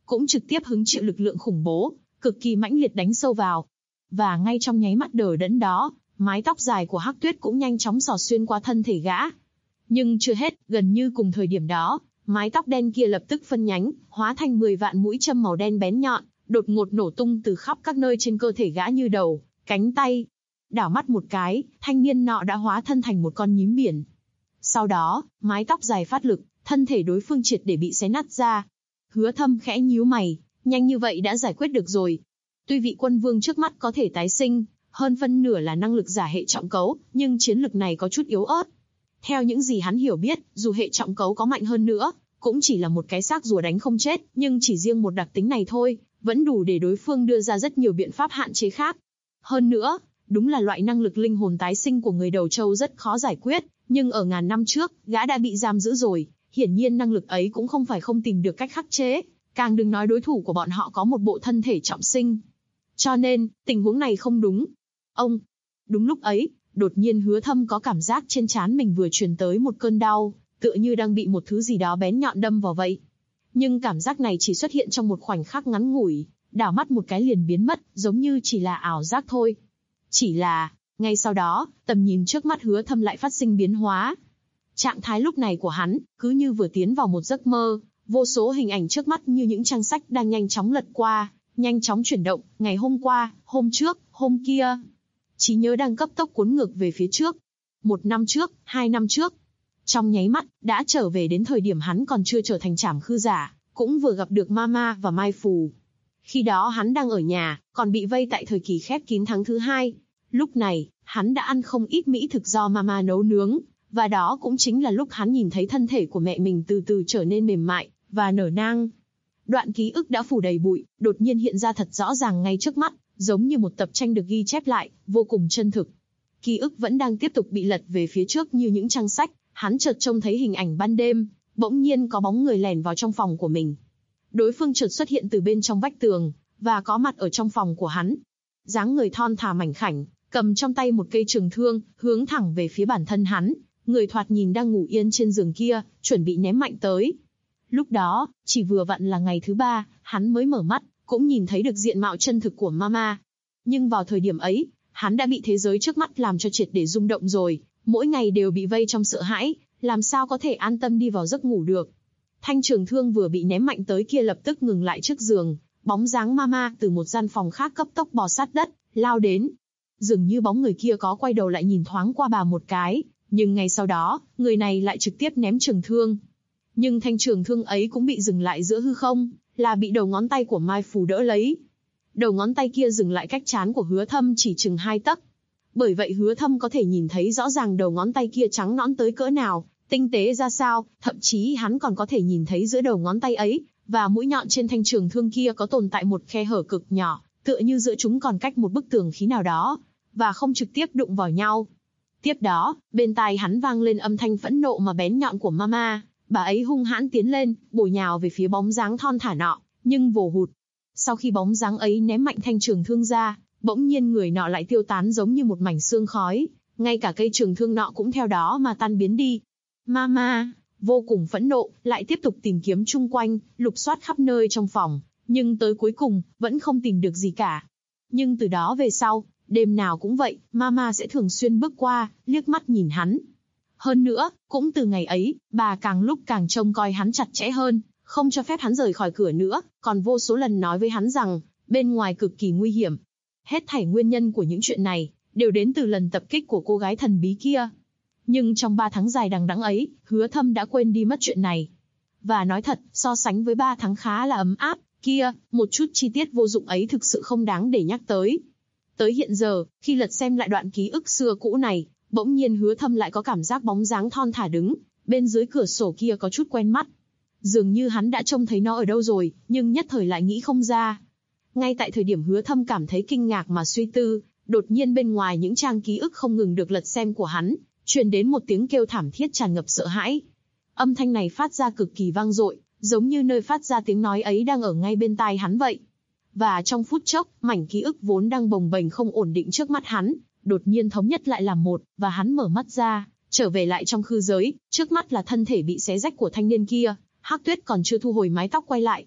cũng trực tiếp hứng chịu lực lượng khủng bố, cực kỳ mãnh liệt đánh sâu vào. Và ngay trong nháy mắt đờ đẫn đó, mái tóc dài của Hắc Tuyết cũng nhanh chóng xỏ xuyên qua thân thể gã. Nhưng chưa hết, gần như cùng thời điểm đó, mái tóc đen kia lập tức phân nhánh, hóa thành 10 vạn mũi châm màu đen bén nhọn, đột ngột nổ tung từ khắp các nơi trên cơ thể gã như đầu, cánh tay. Đảo mắt một cái, thanh niên nọ đã hóa thân thành một con nhím biển. Sau đó, mái tóc dài phát lực, thân thể đối phương triệt để bị xé nát ra. Hứa Thâm khẽ nhíu mày, nhanh như vậy đã giải quyết được rồi. Tuy vị quân vương trước mắt có thể tái sinh, hơn phân nửa là năng lực giả hệ trọng cấu, nhưng chiến lực này có chút yếu ớt. Theo những gì hắn hiểu biết, dù hệ trọng cấu có mạnh hơn nữa, cũng chỉ là một cái xác rùa đánh không chết, nhưng chỉ riêng một đặc tính này thôi, vẫn đủ để đối phương đưa ra rất nhiều biện pháp hạn chế khác. Hơn nữa, đúng là loại năng lực linh hồn tái sinh của người đầu trâu rất khó giải quyết, nhưng ở ngàn năm trước, gã đã bị giam giữ rồi, hiển nhiên năng lực ấy cũng không phải không tìm được cách khắc chế, càng đừng nói đối thủ của bọn họ có một bộ thân thể trọng sinh. Cho nên, tình huống này không đúng. Ông, đúng lúc ấy, đột nhiên Hứa Thâm có cảm giác trên trán mình vừa truyền tới một cơn đau, tựa như đang bị một thứ gì đó bén nhọn đâm vào vậy. Nhưng cảm giác này chỉ xuất hiện trong một khoảnh khắc ngắn ngủi, đảo mắt một cái liền biến mất, giống như chỉ là ảo giác thôi. Chỉ là, ngay sau đó, tầm nhìn trước mắt Hứa Thâm lại phát sinh biến hóa. Trạng thái lúc này của hắn, cứ như vừa tiến vào một giấc mơ, vô số hình ảnh trước mắt như những trang sách đang nhanh chóng lật qua, nhanh chóng chuyển động, ngày hôm qua, hôm trước, hôm kia. Trí nhớ đang cấp tốc cuốn ngược về phía trước. 1 năm trước, 2 năm trước. Trong nháy mắt, đã trở về đến thời điểm hắn còn chưa trở thành trảm khư giả, cũng vừa gặp được Mama và Mai Phù. Khi đó hắn đang ở nhà, còn bị vây tại thời kỳ khép kín tháng thứ 2. Lúc này, hắn đã ăn không ít mỹ thực do Mama nấu nướng, và đó cũng chính là lúc hắn nhìn thấy thân thể của mẹ mình từ từ trở nên mềm mại và nở nang. Đoạn ký ức đã phủ đầy bụi, đột nhiên hiện ra thật rõ ràng ngay trước mắt, giống như một tập tranh được ghi chép lại, vô cùng chân thực. Ký ức vẫn đang tiếp tục bị lật về phía trước như những trang sách, hắn chợt trông thấy hình ảnh ban đêm, bỗng nhiên có bóng người lẻn vào trong phòng của mình. Đối phương chợt xuất hiện từ bên trong vách tường, và có mặt ở trong phòng của hắn. Dáng người thon thả mảnh khảnh, cầm trong tay một cây trường thương, hướng thẳng về phía bản thân hắn, người thoạt nhìn đang ngủ yên trên giường kia, chuẩn bị ném mạnh tới. Lúc đó, chỉ vừa vặn là ngày thứ 3, hắn mới mở mắt, cũng nhìn thấy được diện mạo chân thực của Mama. Nhưng vào thời điểm ấy, hắn đã bị thế giới trước mắt làm cho triệt để rung động rồi, mỗi ngày đều bị vây trong sợ hãi, làm sao có thể an tâm đi vào giấc ngủ được. Thanh trường thương vừa bị ném mạnh tới kia lập tức ngừng lại trước giường, bóng dáng Mama từ một gian phòng khác cấp tốc bò sát đất, lao đến. Dường như bóng người kia có quay đầu lại nhìn thoáng qua bà một cái, nhưng ngay sau đó, người này lại trực tiếp ném trường thương. Nhưng thanh trường thương ấy cũng bị dừng lại giữa hư không, là bị đầu ngón tay của Mai Phù đỡ lấy. Đầu ngón tay kia dừng lại cách trán của Hứa Thâm chỉ chừng 2 tấc. Bởi vậy Hứa Thâm có thể nhìn thấy rõ ràng đầu ngón tay kia trắng nõn tới cỡ nào, tinh tế ra sao, thậm chí hắn còn có thể nhìn thấy giữa đầu ngón tay ấy, và mũi nhọn trên thanh trường thương kia có tồn tại một khe hở cực nhỏ, tựa như giữa chúng còn cách một bức tường khí nào đó, và không trực tiếp đụng vào nhau. Tiếp đó, bên tai hắn vang lên âm thanh phẫn nộ mà bén nhọn của Mama, bà ấy hung hãn tiến lên, bổ nhào về phía bóng dáng thon thả nọ, nhưng vồ hụt. Sau khi bóng dáng ấy ném mạnh thanh trường thương ra, bỗng nhiên người nọ lại tiêu tán giống như một mảnh sương khói, ngay cả cây trường thương nọ cũng theo đó mà tan biến đi. Mama, vô cùng phẫn nộ, lại tiếp tục tìm kiếm chung quanh, lục soát khắp nơi trong phòng, nhưng tới cuối cùng, vẫn không tìm được gì cả. Nhưng từ đó về sau, đêm nào cũng vậy, Mama sẽ thường xuyên bước qua, liếc mắt nhìn hắn. Hơn nữa, cũng từ ngày ấy, bà càng lúc càng trông coi hắn chặt chẽ hơn, không cho phép hắn rời khỏi cửa nữa, còn vô số lần nói với hắn rằng, bên ngoài cực kỳ nguy hiểm. Hết thảy nguyên nhân của những chuyện này, đều đến từ lần tập kích của cô gái thần bí kia. Nhưng trong 3 tháng dài đằng đẵng ấy, Hứa Thâm đã quên đi mất chuyện này. Và nói thật, so sánh với 3 tháng khá là ấm áp, kia, một chút chi tiết vô dụng ấy thực sự không đáng để nhắc tới. Tới hiện giờ, khi lật xem lại đoạn ký ức xưa cũ này, bỗng nhiên Hứa Thâm lại có cảm giác bóng dáng thon thả đứng, bên dưới cửa sổ kia có chút quen mắt. Dường như hắn đã trông thấy nó ở đâu rồi, nhưng nhất thời lại nghĩ không ra. Ngay tại thời điểm Hứa Thâm cảm thấy kinh ngạc mà suy tư, đột nhiên bên ngoài những trang ký ức không ngừng được lật xem của hắn, truyền đến một tiếng kêu thảm thiết tràn ngập sợ hãi. Âm thanh này phát ra cực kỳ vang dội, giống như nơi phát ra tiếng nói ấy đang ở ngay bên tai hắn vậy. Và trong phút chốc, mảnh ký ức vốn đang bồng bềnh không ổn định trước mắt hắn, đột nhiên thống nhất lại làm một, và hắn mở mắt ra, trở về lại trong khư giới, trước mắt là thân thể bị xé rách của thanh niên kia. Hắc Tuyết còn chưa thu hồi mái tóc quay lại.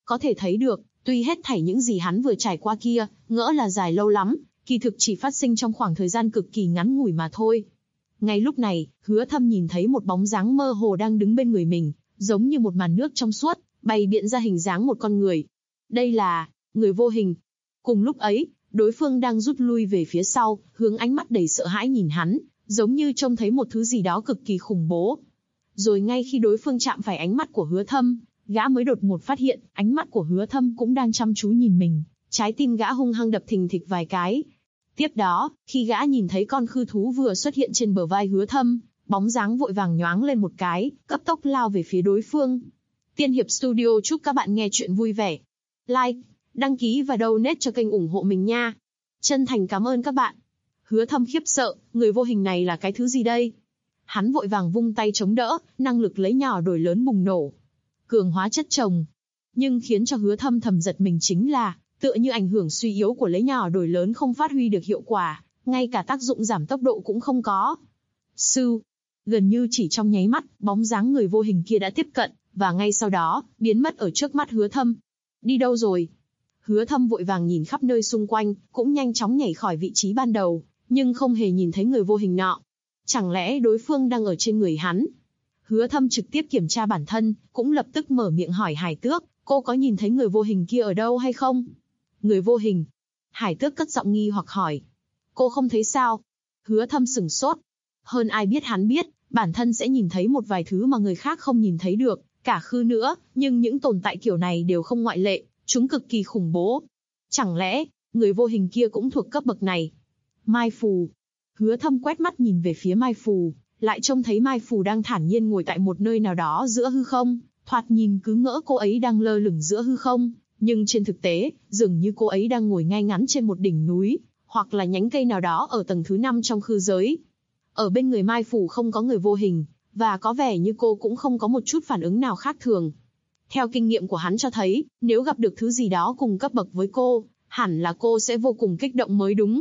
Có thể thấy được, tuy hết thảy những gì hắn vừa trải qua kia, ngỡ là dài lâu lắm, kỳ thực chỉ phát sinh trong khoảng thời gian cực kỳ ngắn ngủi mà thôi. Ngay lúc này, Hứa Thâm nhìn thấy một bóng dáng mơ hồ đang đứng bên người mình, giống như một màn nước trong suốt, bày biện ra hình dáng một con người. Đây là người vô hình. Cùng lúc ấy, đối phương đang rút lui về phía sau, hướng ánh mắt đầy sợ hãi nhìn hắn, giống như trông thấy một thứ gì đó cực kỳ khủng bố. Rồi ngay khi đối phương chạm phải ánh mắt của Hứa Thâm, gã mới đột ngột phát hiện, ánh mắt của Hứa Thâm cũng đang chăm chú nhìn mình, trái tim gã hung hăng đập thình thịch vài cái. Tiếp đó, khi gã nhìn thấy con khư thú vừa xuất hiện trên bờ vai Hứa Thâm, bóng dáng vội vàng nhoáng lên một cái, cấp tốc lao về phía đối phương. Tiên Hiệp Studio chúc các bạn nghe chuyện vui vẻ. Like, đăng ký và donate cho kênh ủng hộ mình nha. Chân thành cảm ơn các bạn. Hứa Thâm khiếp sợ, người vô hình này là cái thứ gì đây? Hắn vội vàng vung tay chống đỡ, năng lực lấy nhỏ đổi lớn bùng nổ. Cường hóa chất chồng. Nhưng khiến cho Hứa Thâm thầm giật mình chính là, tựa như ảnh hưởng suy yếu của lấy nhỏ đổi lớn không phát huy được hiệu quả, ngay cả tác dụng giảm tốc độ cũng không có. Sưu. Gần như chỉ trong nháy mắt, bóng dáng người vô hình kia đã tiếp cận, và ngay sau đó, biến mất ở trước mắt Hứa Thâm. Đi đâu rồi? Hứa Thâm vội vàng nhìn khắp nơi xung quanh, cũng nhanh chóng nhảy khỏi vị trí ban đầu, nhưng không hề nhìn thấy người vô hình nọ. Chẳng lẽ đối phương đang ở trên người hắn? Hứa Thâm trực tiếp kiểm tra bản thân, cũng lập tức mở miệng hỏi Hải Tước, cô có nhìn thấy người vô hình kia ở đâu hay không? Người vô hình? Hải Tước cất giọng nghi hoặc hỏi. Cô không thấy sao? Hứa Thâm sửng sốt. Hơn ai biết hắn biết, bản thân sẽ nhìn thấy một vài thứ mà người khác không nhìn thấy được, cả khư nữa, nhưng những tồn tại kiểu này đều không ngoại lệ, chúng cực kỳ khủng bố. Chẳng lẽ, người vô hình kia cũng thuộc cấp bậc này? Mai Phù. Hứa Thâm quét mắt nhìn về phía Mai Phù, lại trông thấy Mai Phù đang thản nhiên ngồi tại một nơi nào đó giữa hư không, thoạt nhìn cứ ngỡ cô ấy đang lơ lửng giữa hư không, nhưng trên thực tế, dường như cô ấy đang ngồi ngay ngắn trên một đỉnh núi, hoặc là nhánh cây nào đó ở tầng thứ 5 trong khư giới. Ở bên người Mai Phù không có người vô hình, và có vẻ như cô cũng không có một chút phản ứng nào khác thường. Theo kinh nghiệm của hắn cho thấy, nếu gặp được thứ gì đó cùng cấp bậc với cô, hẳn là cô sẽ vô cùng kích động mới đúng.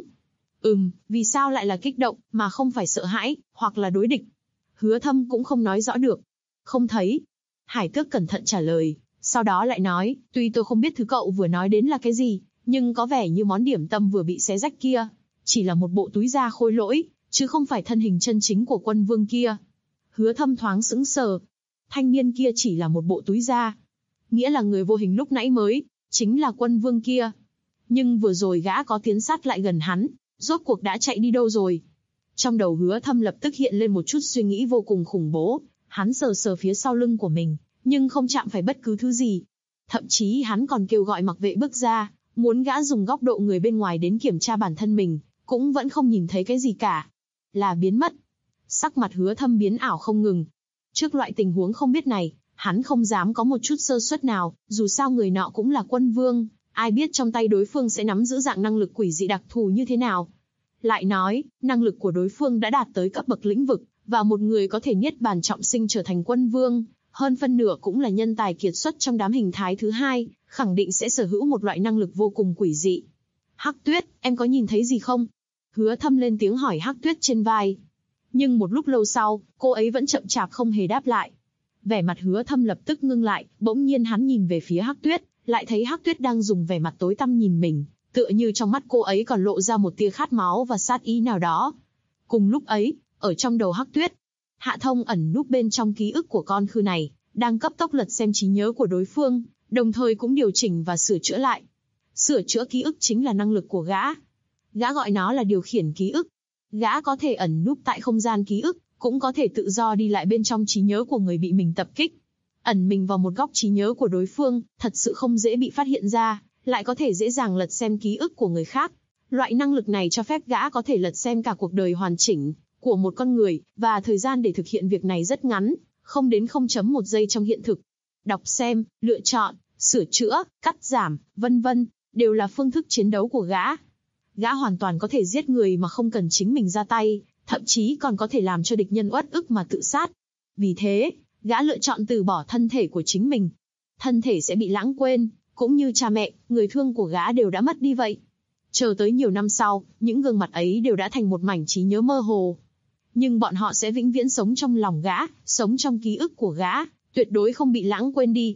Vì sao lại là kích động, mà không phải sợ hãi, hoặc là đối địch? Hứa Thâm cũng không nói rõ được. Không thấy. Hải Tước cẩn thận trả lời, sau đó lại nói, tuy tôi không biết thứ cậu vừa nói đến là cái gì, nhưng có vẻ như món điểm tâm vừa bị xé rách kia, chỉ là một bộ túi da khôi lỗi, chứ không phải thân hình chân chính của Quân Vương kia. Hứa Thâm thoáng sững sờ. Thanh niên kia chỉ là một bộ túi da. Nghĩa là người vô hình lúc nãy mới, chính là Quân Vương kia. Nhưng vừa rồi gã có tiến sát lại gần hắn, rốt cuộc đã chạy đi đâu rồi? Trong đầu Hứa Thâm lập tức hiện lên một chút suy nghĩ vô cùng khủng bố, hắn sờ sờ phía sau lưng của mình, nhưng không chạm phải bất cứ thứ gì. Thậm chí hắn còn kêu gọi mặc vệ bước ra, muốn gã dùng góc độ người bên ngoài đến kiểm tra bản thân mình, cũng vẫn không nhìn thấy cái gì cả. Là biến mất. Sắc mặt Hứa Thâm biến ảo không ngừng. Trước loại tình huống không biết này, hắn không dám có một chút sơ suất nào, dù sao người nọ cũng là Quân Vương, ai biết trong tay đối phương sẽ nắm giữ dạng năng lực quỷ dị đặc thù như thế nào. Lại nói, năng lực của đối phương đã đạt tới cấp bậc lĩnh vực, và một người có thể niết bàn trọng sinh trở thành Quân Vương, hơn phân nửa cũng là nhân tài kiệt xuất trong đám hình thái thứ hai, khẳng định sẽ sở hữu một loại năng lực vô cùng quỷ dị. Hắc Tuyết, em có nhìn thấy gì không? Hứa Thâm lên tiếng hỏi Hắc Tuyết trên vai. Nhưng một lúc lâu sau, cô ấy vẫn chậm chạp không hề đáp lại. Vẻ mặt Hứa Thâm lập tức ngưng lại, bỗng nhiên hắn nhìn về phía Hắc Tuyết, lại thấy Hắc Tuyết đang dùng vẻ mặt tối tăm nhìn mình, tựa như trong mắt cô ấy còn lộ ra một tia khát máu và sát ý nào đó. Cùng lúc ấy, ở trong đầu Hắc Tuyết, Hạ Thông ẩn núp bên trong ký ức của con khư này, đang cấp tốc lật xem trí nhớ của đối phương, đồng thời cũng điều chỉnh và sửa chữa lại. Sửa chữa ký ức chính là năng lực của gã. Gã gọi nó là điều khiển ký ức. Gã có thể ẩn núp tại không gian ký ức, cũng có thể tự do đi lại bên trong trí nhớ của người bị mình tập kích. Ẩn mình vào một góc trí nhớ của đối phương, thật sự không dễ bị phát hiện ra, lại có thể dễ dàng lật xem ký ức của người khác. Loại năng lực này cho phép gã có thể lật xem cả cuộc đời hoàn chỉnh của một con người, và thời gian để thực hiện việc này rất ngắn, không đến 0.1 giây trong hiện thực. Đọc xem, lựa chọn, sửa chữa, cắt giảm, vân vân, đều là phương thức chiến đấu của gã. Gã hoàn toàn có thể giết người mà không cần chính mình ra tay, thậm chí còn có thể làm cho địch nhân uất ức mà tự sát. Vì thế, gã lựa chọn từ bỏ thân thể của chính mình. Thân thể sẽ bị lãng quên, cũng như cha mẹ, người thương của gã đều đã mất đi vậy. Chờ tới nhiều năm sau, những gương mặt ấy đều đã thành một mảnh trí nhớ mơ hồ. Nhưng bọn họ sẽ vĩnh viễn sống trong lòng gã, sống trong ký ức của gã, tuyệt đối không bị lãng quên đi.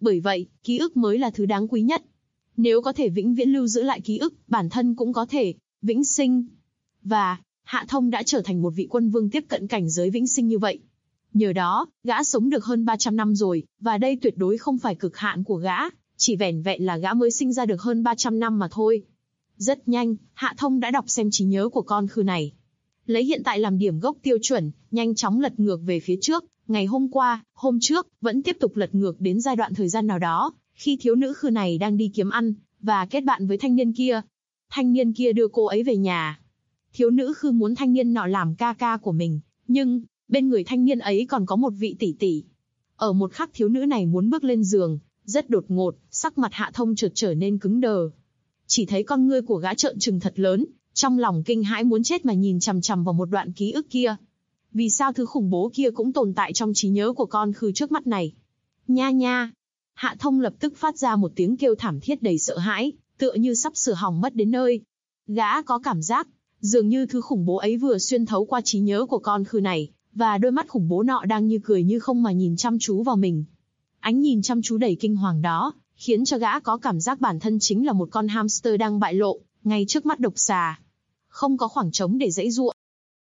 Bởi vậy, ký ức mới là thứ đáng quý nhất. Nếu có thể vĩnh viễn lưu giữ lại ký ức, bản thân cũng có thể vĩnh sinh. Và, Hạ Thông đã trở thành một vị quân vương tiếp cận cảnh giới vĩnh sinh như vậy. Nhờ đó, gã sống được hơn 300 năm rồi, và đây tuyệt đối không phải cực hạn của gã, chỉ vẻn vẹn là gã mới sinh ra được hơn 300 năm mà thôi. Rất nhanh, Hạ Thông đã đọc xem trí nhớ của con khư này. Lấy hiện tại làm điểm gốc tiêu chuẩn, nhanh chóng lật ngược về phía trước, ngày hôm qua, hôm trước, vẫn tiếp tục lật ngược đến giai đoạn thời gian nào đó, khi thiếu nữ khư này đang đi kiếm ăn, và kết bạn với thanh niên kia. Thanh niên kia đưa cô ấy về nhà. Thiếu nữ khư muốn thanh niên nọ làm ca ca của mình, nhưng, bên người thanh niên ấy còn có một vị tỷ tỷ. Ở một khắc thiếu nữ này muốn bước lên giường, rất đột ngột, sắc mặt Hạ Thông chợt trở nên cứng đờ. Chỉ thấy con ngươi của gã trợn trừng thật lớn, trong lòng kinh hãi muốn chết mà nhìn chằm chằm vào một đoạn ký ức kia. Vì sao thứ khủng bố kia cũng tồn tại trong trí nhớ của con khư trước mắt này? Nha nha! Hạ Thông lập tức phát ra một tiếng kêu thảm thiết đầy sợ hãi, tựa như sắp sửa hỏng mất đến nơi. Gã có cảm giác, dường như thứ khủng bố ấy vừa xuyên thấu qua trí nhớ của con khư này, và đôi mắt khủng bố nọ đang như cười như không mà nhìn chăm chú vào mình. Ánh nhìn chăm chú đầy kinh hoàng đó, khiến cho gã có cảm giác bản thân chính là một con hamster đang bại lộ, ngay trước mắt độc xà. Không có khoảng trống để giãy giụa.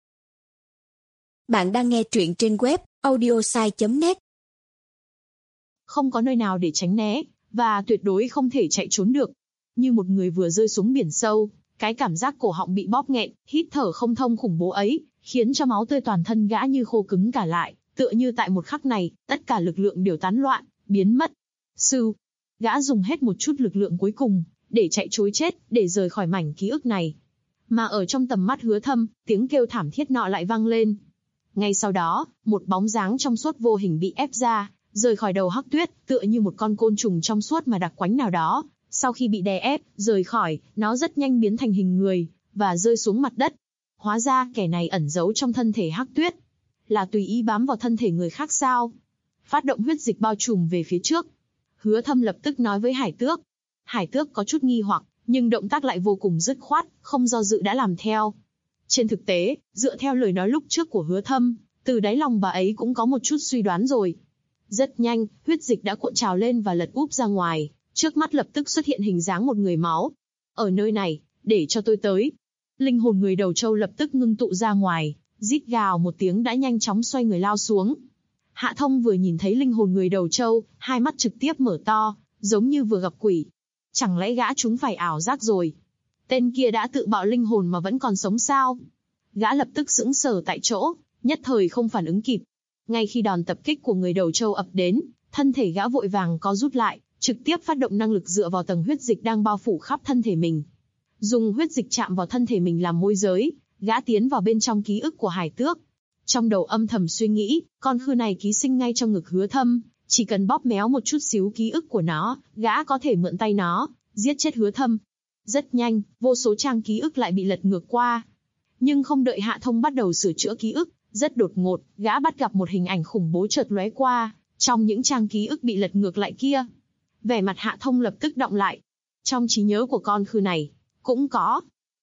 Bạn đang nghe truyện trên web audiosai.net. Không có nơi nào để tránh né, và tuyệt đối không thể chạy trốn được. Như một người vừa rơi xuống biển sâu, cái cảm giác cổ họng bị bóp nghẹn, hít thở không thông khủng bố ấy, khiến cho máu tươi toàn thân gã như khô cứng cả lại, tựa như tại một khắc này, tất cả lực lượng đều tán loạn, biến mất. Gã dùng hết một chút lực lượng cuối cùng, để chạy trối chết, để rời khỏi mảnh ký ức này. Mà ở trong tầm mắt Hứa Thâm, tiếng kêu thảm thiết nọ lại vang lên. Ngay sau đó, một bóng dáng trong suốt vô hình bị ép ra, rời khỏi đầu Hắc Tuyết, tựa như một con côn trùng trong suốt mà đặc quánh nào đó. Sau khi bị đè ép, rời khỏi, nó rất nhanh biến thành hình người, và rơi xuống mặt đất. Hóa ra, kẻ này ẩn giấu trong thân thể Hắc Tuyết. Là tùy ý bám vào thân thể người khác sao? Phát động huyết dịch bao trùm về phía trước. Hứa Thâm lập tức nói với Hải Tước. Hải Tước có chút nghi hoặc, nhưng động tác lại vô cùng dứt khoát, không do dự đã làm theo. Trên thực tế, dựa theo lời nói lúc trước của Hứa Thâm, từ đáy lòng bà ấy cũng có một chút suy đoán rồi. Rất nhanh, huyết dịch đã cuộn trào lên và lật úp ra ngoài, trước mắt lập tức xuất hiện hình dáng một người máu. Ở nơi này, để cho tôi tới. Linh hồn người đầu trâu lập tức ngưng tụ ra ngoài, rít gào một tiếng đã nhanh chóng xoay người lao xuống. Hạ Thông vừa nhìn thấy linh hồn người đầu trâu, hai mắt trực tiếp mở to, giống như vừa gặp quỷ. Chẳng lẽ gã chúng phải ảo giác rồi? Tên kia đã tự bạo linh hồn mà vẫn còn sống sao? Gã lập tức sững sờ tại chỗ, nhất thời không phản ứng kịp. Ngay khi đòn tập kích của người đầu trâu ập đến, thân thể gã vội vàng co rút lại, trực tiếp phát động năng lực dựa vào tầng huyết dịch đang bao phủ khắp thân thể mình. Dùng huyết dịch chạm vào thân thể mình làm môi giới, gã tiến vào bên trong ký ức của Hải Tước. Trong đầu âm thầm suy nghĩ, con khư này ký sinh ngay trong ngực Hứa Thâm, chỉ cần bóp méo một chút xíu ký ức của nó, gã có thể mượn tay nó, giết chết Hứa Thâm. Rất nhanh, vô số trang ký ức lại bị lật ngược qua. Nhưng không đợi Hạ Thông bắt đầu sửa chữa ký ức, rất đột ngột, gã bắt gặp một hình ảnh khủng bố chợt lóe qua, trong những trang ký ức bị lật ngược lại kia. Vẻ mặt Hạ Thông lập tức đọng lại. Trong trí nhớ của con khư này, cũng có.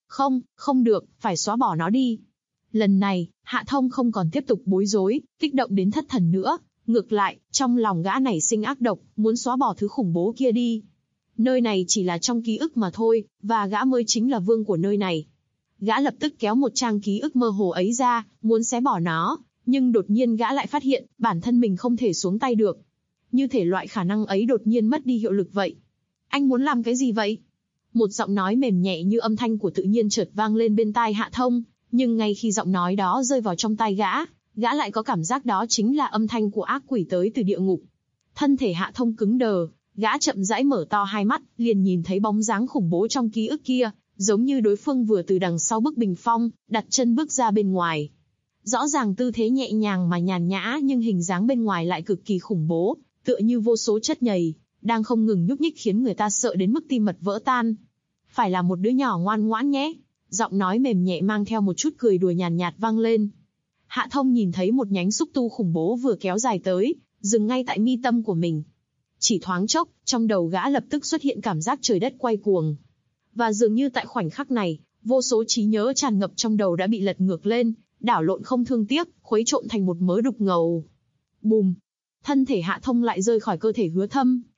Không được, phải xóa bỏ nó đi. Lần này, Hạ Thông không còn tiếp tục bối rối, kích động đến thất thần nữa. Ngược lại, trong lòng gã nảy sinh ác độc, muốn xóa bỏ thứ khủng bố kia đi. Nơi này chỉ là trong ký ức mà thôi, và gã mới chính là vương của nơi này. Gã lập tức kéo một trang ký ức mơ hồ ấy ra, muốn xé bỏ nó, nhưng đột nhiên gã lại phát hiện, bản thân mình không thể xuống tay được. Như thể loại khả năng ấy đột nhiên mất đi hiệu lực vậy. Anh muốn làm cái gì vậy? Một giọng nói mềm nhẹ như âm thanh của tự nhiên chợt vang lên bên tai Hạ Thông, nhưng ngay khi giọng nói đó rơi vào trong tai gã lại có cảm giác đó chính là âm thanh của ác quỷ tới từ địa ngục. Thân thể Hạ Thông cứng đờ, gã chậm rãi mở to hai mắt, liền nhìn thấy bóng dáng khủng bố trong ký ức kia, giống như đối phương vừa từ đằng sau bức bình phong, đặt chân bước ra bên ngoài. Rõ ràng tư thế nhẹ nhàng mà nhàn nhã nhưng hình dáng bên ngoài lại cực kỳ khủng bố, tựa như vô số chất nhầy, đang không ngừng nhúc nhích khiến người ta sợ đến mức tim mật vỡ tan. Phải là một đứa nhỏ ngoan ngoãn nhé. Giọng nói mềm nhẹ mang theo một chút cười đùa nhàn nhạt vang lên. Hạ Thông nhìn thấy một nhánh xúc tu khủng bố vừa kéo dài tới, dừng ngay tại mi tâm của mình. Chỉ thoáng chốc, trong đầu gã lập tức xuất hiện cảm giác trời đất quay cuồng. Và dường như tại khoảnh khắc này, vô số trí nhớ tràn ngập trong đầu đã bị lật ngược lên, đảo lộn không thương tiếc, khuấy trộn thành một mớ đục ngầu. Bùm! Thân thể Hạ Thông lại rơi khỏi cơ thể Hứa Thâm,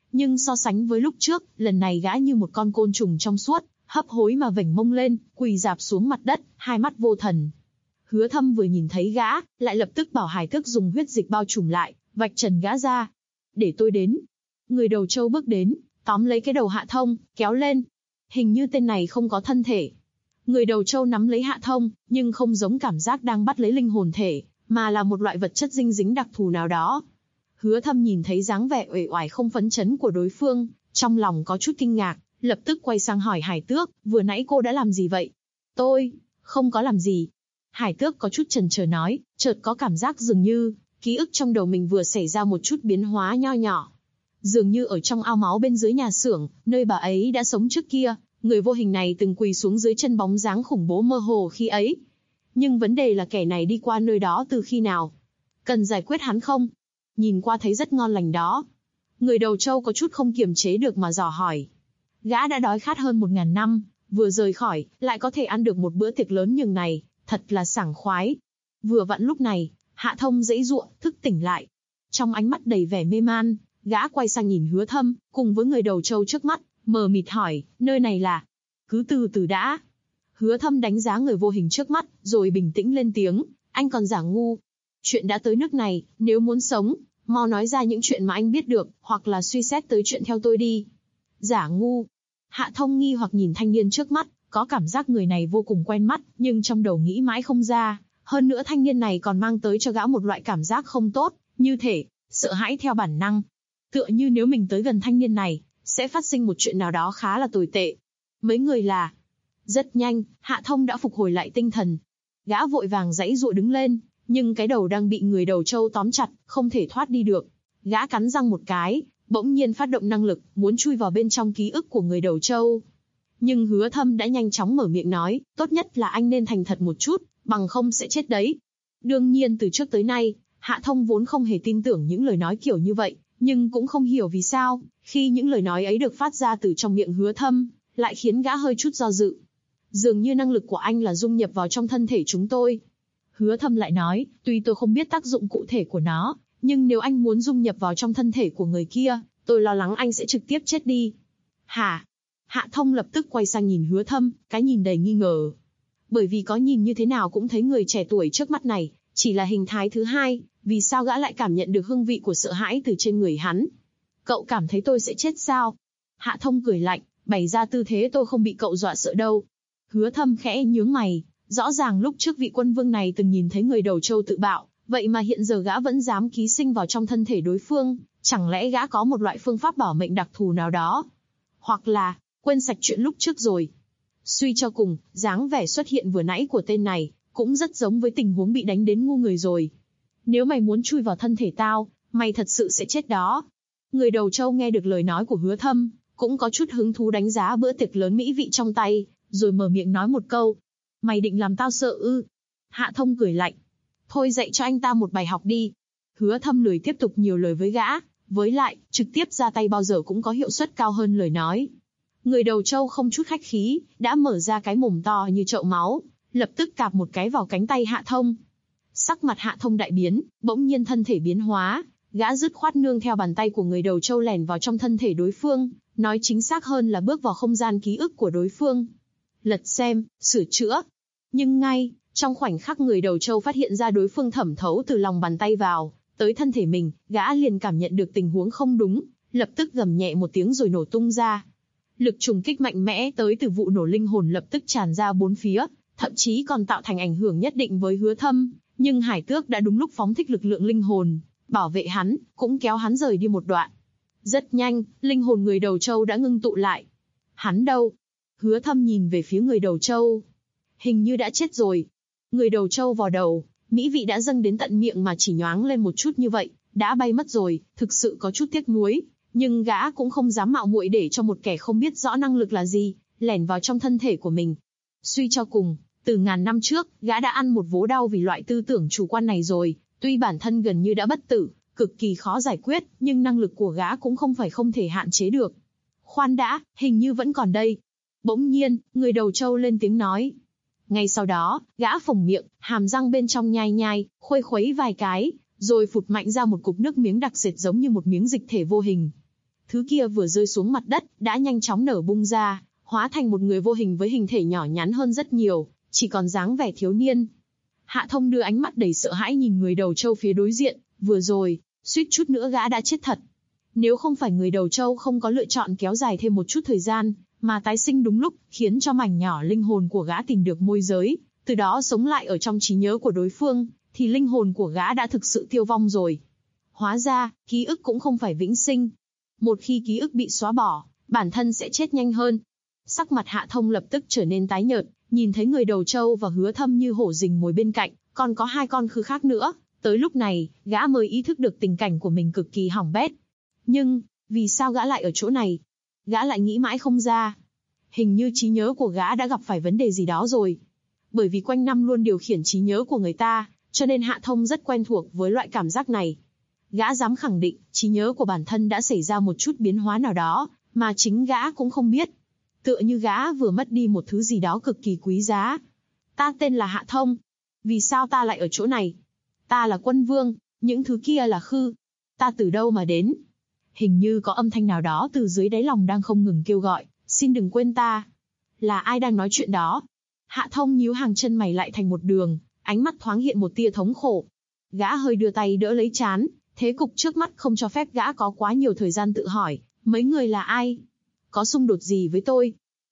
Nhưng so sánh với lúc trước, lần này gã như một con côn trùng trong suốt, hấp hối mà vểnh mông lên, quỳ rạp xuống mặt đất, hai mắt vô thần. Hứa Thâm vừa nhìn thấy gã, lại lập tức bảo Hải Tước dùng huyết dịch bao trùm lại, vạch trần gã ra. Để tôi đến. Người đầu trâu bước đến, tóm lấy cái đầu Hạ Thông, kéo lên. Hình như tên này không có thân thể. Người đầu trâu nắm lấy Hạ Thông, nhưng không giống cảm giác đang bắt lấy linh hồn thể, mà là một loại vật chất dinh dính đặc thù nào đó. Hứa Thâm nhìn thấy dáng vẻ uể oải không phấn chấn của đối phương, trong lòng có chút kinh ngạc, lập tức quay sang hỏi Hải Tước, vừa nãy cô đã làm gì vậy? Tôi không có làm gì. Hải Tước có chút chần chờ nói, chợt có cảm giác dường như ký ức trong đầu mình vừa xảy ra một chút biến hóa nho nhỏ. Dường như ở trong ao máu bên dưới nhà xưởng, nơi bà ấy đã sống trước kia, người vô hình này từng quỳ xuống dưới chân bóng dáng khủng bố mơ hồ khi ấy. Nhưng vấn đề là kẻ này đi qua nơi đó từ khi nào? Cần giải quyết hắn không? Nhìn qua thấy rất ngon lành đó. Người đầu trâu có chút không kiềm chế được mà dò hỏi. Gã đã đói khát hơn 1000 năm, vừa rời khỏi, lại có thể ăn được một bữa tiệc lớn nhường này, thật là sảng khoái. Vừa vặn lúc này, Hạ Thông giãy giụa, thức tỉnh lại. Trong ánh mắt đầy vẻ mê man, gã quay sang nhìn Hứa Thâm, cùng với người đầu trâu trước mắt, mờ mịt hỏi, nơi này là? Cứ từ từ đã. Hứa Thâm đánh giá người vô hình trước mắt, rồi bình tĩnh lên tiếng, anh còn giả ngu. Chuyện đã tới nước này, nếu muốn sống, mau nói ra những chuyện mà anh biết được, hoặc là suy xét tới chuyện theo tôi đi. Giả ngu. Hạ Thông nghi hoặc nhìn thanh niên trước mắt, có cảm giác người này vô cùng quen mắt, nhưng trong đầu nghĩ mãi không ra. Hơn nữa thanh niên này còn mang tới cho gã một loại cảm giác không tốt, như thể sợ hãi theo bản năng. Tựa như nếu mình tới gần thanh niên này, sẽ phát sinh một chuyện nào đó khá là tồi tệ. Mấy người là... Rất nhanh, Hạ Thông đã phục hồi lại tinh thần. Gã vội vàng giãy giụa đứng lên, nhưng cái đầu đang bị người đầu trâu tóm chặt, không thể thoát đi được. Gã cắn răng một cái, bỗng nhiên phát động năng lực, muốn chui vào bên trong ký ức của người đầu trâu. Nhưng Hứa Thâm đã nhanh chóng mở miệng nói, tốt nhất là anh nên thành thật một chút, bằng không sẽ chết đấy. Đương nhiên từ trước tới nay, Hạ Thông vốn không hề tin tưởng những lời nói kiểu như vậy, nhưng cũng không hiểu vì sao, khi những lời nói ấy được phát ra từ trong miệng Hứa Thâm, lại khiến gã hơi chút do dự. Dường như năng lực của anh là dung nhập vào trong thân thể chúng tôi. Hứa Thâm lại nói, tuy tôi không biết tác dụng cụ thể của nó, nhưng nếu anh muốn dung nhập vào trong thân thể của người kia, tôi lo lắng anh sẽ trực tiếp chết đi. Hả? Hạ Thông lập tức quay sang nhìn Hứa Thâm, cái nhìn đầy nghi ngờ. Bởi vì có nhìn như thế nào cũng thấy người trẻ tuổi trước mắt này, chỉ là hình thái thứ hai, vì sao gã lại cảm nhận được hương vị của sợ hãi từ trên người hắn? Cậu cảm thấy tôi sẽ chết sao? Hạ Thông cười lạnh, bày ra tư thế tôi không bị cậu dọa sợ đâu. Hứa Thâm khẽ nhướng mày, rõ ràng lúc trước vị quân vương này từng nhìn thấy người đầu trâu tự bạo, vậy mà hiện giờ gã vẫn dám ký sinh vào trong thân thể đối phương, chẳng lẽ gã có một loại phương pháp bảo mệnh đặc thù nào đó? Hoặc là, quên sạch chuyện lúc trước rồi. Suy cho cùng, dáng vẻ xuất hiện vừa nãy của tên này, cũng rất giống với tình huống bị đánh đến ngu người rồi. Nếu mày muốn chui vào thân thể tao, mày thật sự sẽ chết đó. Người đầu trâu nghe được lời nói của Hứa Thâm, cũng có chút hứng thú đánh giá bữa tiệc lớn mỹ vị trong tay, rồi mở miệng nói một câu. Mày định làm tao sợ ư? Hạ Thông cười lạnh. Thôi dạy cho anh ta một bài học đi. Hứa Thâm lười tiếp tục nhiều lời với gã, với lại, trực tiếp ra tay bao giờ cũng có hiệu suất cao hơn lời nói. Người đầu trâu không chút khách khí, đã mở ra cái mồm to như chậu máu, lập tức cạp một cái vào cánh tay Hạ Thông. Sắc mặt Hạ Thông đại biến, bỗng nhiên thân thể biến hóa, gã dứt khoát nương theo bàn tay của người đầu trâu lẻn vào trong thân thể đối phương, nói chính xác hơn là bước vào không gian ký ức của đối phương. Lật xem, sửa chữa. Nhưng ngay, trong khoảnh khắc người đầu trâu phát hiện ra đối phương thẩm thấu từ lòng bàn tay vào, tới thân thể mình, gã liền cảm nhận được tình huống không đúng, lập tức gầm nhẹ một tiếng rồi nổ tung ra. Lực trùng kích mạnh mẽ tới từ vụ nổ linh hồn lập tức tràn ra bốn phía, thậm chí còn tạo thành ảnh hưởng nhất định với Hứa Thâm, nhưng Hải Tước đã đúng lúc phóng thích lực lượng linh hồn, bảo vệ hắn, cũng kéo hắn rời đi một đoạn. Rất nhanh, linh hồn người đầu trâu đã ngưng tụ lại. Hắn đâu? Hứa Thâm nhìn về phía người đầu trâu. Hình như đã chết rồi. Người đầu trâu vò đầu, mỹ vị đã dâng đến tận miệng mà chỉ nhoáng lên một chút như vậy, đã bay mất rồi, thực sự có chút tiếc nuối. Nhưng gã cũng không dám mạo muội để cho một kẻ không biết rõ năng lực là gì, lẻn vào trong thân thể của mình. Suy cho cùng, từ ngàn năm trước, gã đã ăn một vố đau vì loại tư tưởng chủ quan này rồi, tuy bản thân gần như đã bất tử, cực kỳ khó giải quyết, nhưng năng lực của gã cũng không phải không thể hạn chế được. Khoan đã, hình như vẫn còn đây. Bỗng nhiên, người đầu trâu lên tiếng nói. Ngay sau đó, gã phồng miệng, hàm răng bên trong nhai nhai, khuấy khuấy vài cái, rồi phụt mạnh ra một cục nước miếng đặc sệt giống như một miếng dịch thể vô hình. Thứ kia vừa rơi xuống mặt đất, đã nhanh chóng nở bung ra, hóa thành một người vô hình với hình thể nhỏ nhắn hơn rất nhiều, chỉ còn dáng vẻ thiếu niên. Hạ Thông đưa ánh mắt đầy sợ hãi nhìn người đầu trâu phía đối diện, vừa rồi, suýt chút nữa gã đã chết thật. Nếu không phải người đầu trâu không có lựa chọn kéo dài thêm một chút thời gian, mà tái sinh đúng lúc, khiến cho mảnh nhỏ linh hồn của gã tìm được môi giới, từ đó sống lại ở trong trí nhớ của đối phương, thì linh hồn của gã đã thực sự tiêu vong rồi. Hóa ra, ký ức cũng không phải vĩnh sinh. Một khi ký ức bị xóa bỏ, bản thân sẽ chết nhanh hơn. Sắc mặt Hạ Thông lập tức trở nên tái nhợt, nhìn thấy người đầu trâu và Hứa Thâm như hổ rình mồi bên cạnh, còn có hai con khư khác nữa. Tới lúc này, gã mới ý thức được tình cảnh của mình cực kỳ hỏng bét. Nhưng, vì sao gã lại ở chỗ này? Gã lại nghĩ mãi không ra. Hình như trí nhớ của gã đã gặp phải vấn đề gì đó rồi. Bởi vì quanh năm luôn điều khiển trí nhớ của người ta, cho nên Hạ Thông rất quen thuộc với loại cảm giác này. Gã dám khẳng định, trí nhớ của bản thân đã xảy ra một chút biến hóa nào đó, mà chính gã cũng không biết. Tựa như gã vừa mất đi một thứ gì đó cực kỳ quý giá. Ta tên là Hạ Thông. Vì sao ta lại ở chỗ này? Ta là Quân Vương, những thứ kia là khư. Ta từ đâu mà đến? Hình như có âm thanh nào đó từ dưới đáy lòng đang không ngừng kêu gọi, xin đừng quên ta. Là ai đang nói chuyện đó? Hạ Thông nhíu hàng chân mày lại thành một đường, ánh mắt thoáng hiện một tia thống khổ. Gã hơi đưa tay đỡ lấy trán, thế cục trước mắt không cho phép gã có quá nhiều thời gian tự hỏi, mấy người là ai? Có xung đột gì với tôi?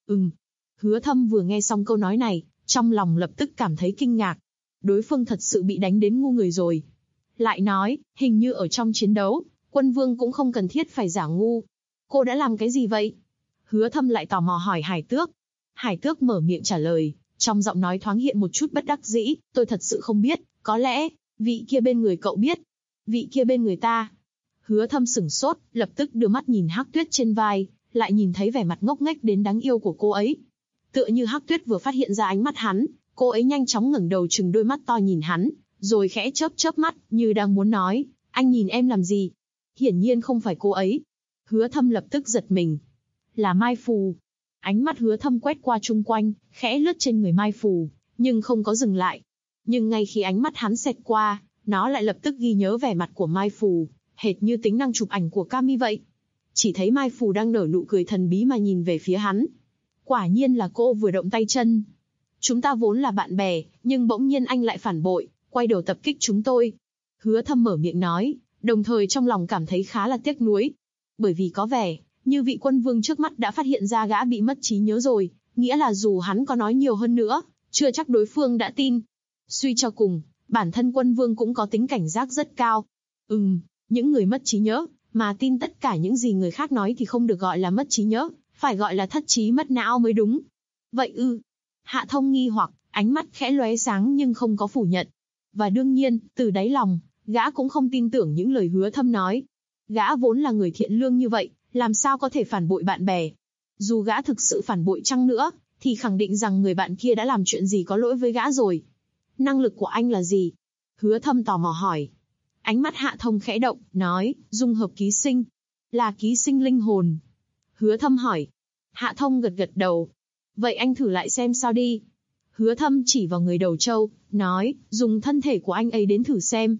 Hứa Thâm vừa nghe xong câu nói này, trong lòng lập tức cảm thấy kinh ngạc. Đối phương thật sự bị đánh đến ngu người rồi. Lại nói, hình như ở trong chiến đấu, Quân Vương cũng không cần thiết phải giả ngu. Cô đã làm cái gì vậy? Hứa Thâm lại tò mò hỏi Hải Tước. Hải Tước mở miệng trả lời, trong giọng nói thoáng hiện một chút bất đắc dĩ, tôi thật sự không biết, có lẽ, vị kia bên người cậu biết. Vị kia bên người ta. Hứa Thâm sửng sốt, lập tức đưa mắt nhìn Hắc Tuyết trên vai, lại nhìn thấy vẻ mặt ngốc nghếch đến đáng yêu của cô ấy. Tựa như Hắc Tuyết vừa phát hiện ra ánh mắt hắn, cô ấy nhanh chóng ngẩng đầu trừng đôi mắt to nhìn hắn, rồi khẽ chớp chớp mắt, như đang muốn nói, anh nhìn em làm gì? Hiển nhiên không phải cô ấy. Hứa Thâm lập tức giật mình. Là Mai Phù. Ánh mắt Hứa Thâm quét qua chung quanh, khẽ lướt trên người Mai Phù, nhưng không có dừng lại. Nhưng ngay khi ánh mắt hắn xẹt qua, nó lại lập tức ghi nhớ vẻ mặt của Mai Phù, hệt như tính năng chụp ảnh của Kami vậy. Chỉ thấy Mai Phù đang nở nụ cười thần bí mà nhìn về phía hắn. Quả nhiên là cô vừa động tay chân. Chúng ta vốn là bạn bè, nhưng bỗng nhiên anh lại phản bội, quay đầu tập kích chúng tôi. Hứa Thâm mở miệng nói, đồng thời trong lòng cảm thấy khá là tiếc nuối. Bởi vì có vẻ, như vị Quân Vương trước mắt đã phát hiện ra gã bị mất trí nhớ rồi, nghĩa là dù hắn có nói nhiều hơn nữa, chưa chắc đối phương đã tin. Suy cho cùng, bản thân Quân Vương cũng có tính cảnh giác rất cao. Những người mất trí nhớ, mà tin tất cả những gì người khác nói thì không được gọi là mất trí nhớ, phải gọi là thất trí mất não mới đúng. Vậy ư? Hạ Thông nghi hoặc, ánh mắt khẽ lóe sáng nhưng không có phủ nhận. Và đương nhiên, từ đáy lòng, gã cũng không tin tưởng những lời Hứa Thâm nói. Gã vốn là người thiện lương như vậy, làm sao có thể phản bội bạn bè? Dù gã thực sự phản bội chăng nữa, thì khẳng định rằng người bạn kia đã làm chuyện gì có lỗi với gã rồi. Năng lực của anh là gì? Hứa Thâm tò mò hỏi. Ánh mắt Hạ Thông khẽ động, nói, dung hợp ký sinh. Là ký sinh linh hồn. Hứa Thâm hỏi. Hạ Thông gật gật đầu. Vậy anh thử lại xem sao đi. Hứa Thâm chỉ vào người đầu trâu, nói, dùng thân thể của anh ấy đến thử xem.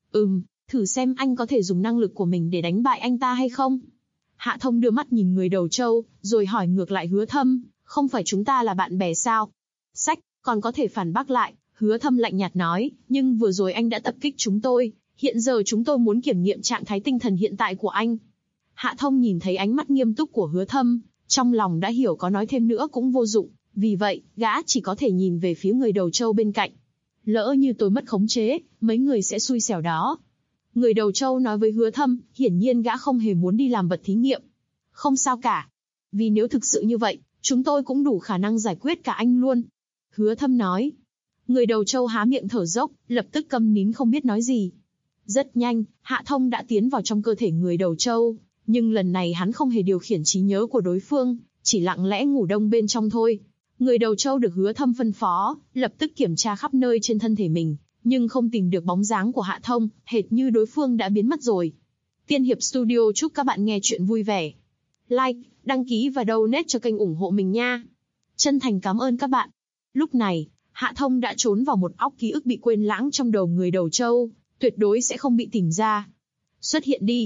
Thử xem anh có thể dùng năng lực của mình để đánh bại anh ta hay không. Hạ Thông đưa mắt nhìn người đầu trâu, rồi hỏi ngược lại Hứa Thâm, không phải chúng ta là bạn bè sao? Sách, còn có thể phản bác lại. Hứa Thâm lạnh nhạt nói, nhưng vừa rồi anh đã tập kích chúng tôi, hiện giờ chúng tôi muốn kiểm nghiệm trạng thái tinh thần hiện tại của anh. Hạ Thông nhìn thấy ánh mắt nghiêm túc của Hứa Thâm, trong lòng đã hiểu có nói thêm nữa cũng vô dụng, vì vậy, gã chỉ có thể nhìn về phía người đầu trâu bên cạnh. Lỡ như tôi mất khống chế, mấy người sẽ xui xẻo đó. Người đầu trâu nói với Hứa Thâm, hiển nhiên gã không hề muốn đi làm vật thí nghiệm. Không sao cả. Vì nếu thực sự như vậy, chúng tôi cũng đủ khả năng giải quyết cả anh luôn. Hứa Thâm nói. Người đầu trâu há miệng thở dốc, lập tức câm nín không biết nói gì. Rất nhanh, Hạ Thông đã tiến vào trong cơ thể người đầu trâu, nhưng lần này hắn không hề điều khiển trí nhớ của đối phương, chỉ lặng lẽ ngủ đông bên trong thôi. Người đầu trâu được Hứa Thâm phân phó, lập tức kiểm tra khắp nơi trên thân thể mình, nhưng không tìm được bóng dáng của Hạ Thông, hệt như đối phương đã biến mất rồi. Tiên Hiệp Studio chúc các bạn nghe chuyện vui vẻ. Like, đăng ký và donate cho kênh ủng hộ mình nha. Chân thành cảm ơn các bạn. Lúc này, Hạ Thông đã trốn vào một óc ký ức bị quên lãng trong đầu người đầu trâu, tuyệt đối sẽ không bị tìm ra. Xuất hiện đi.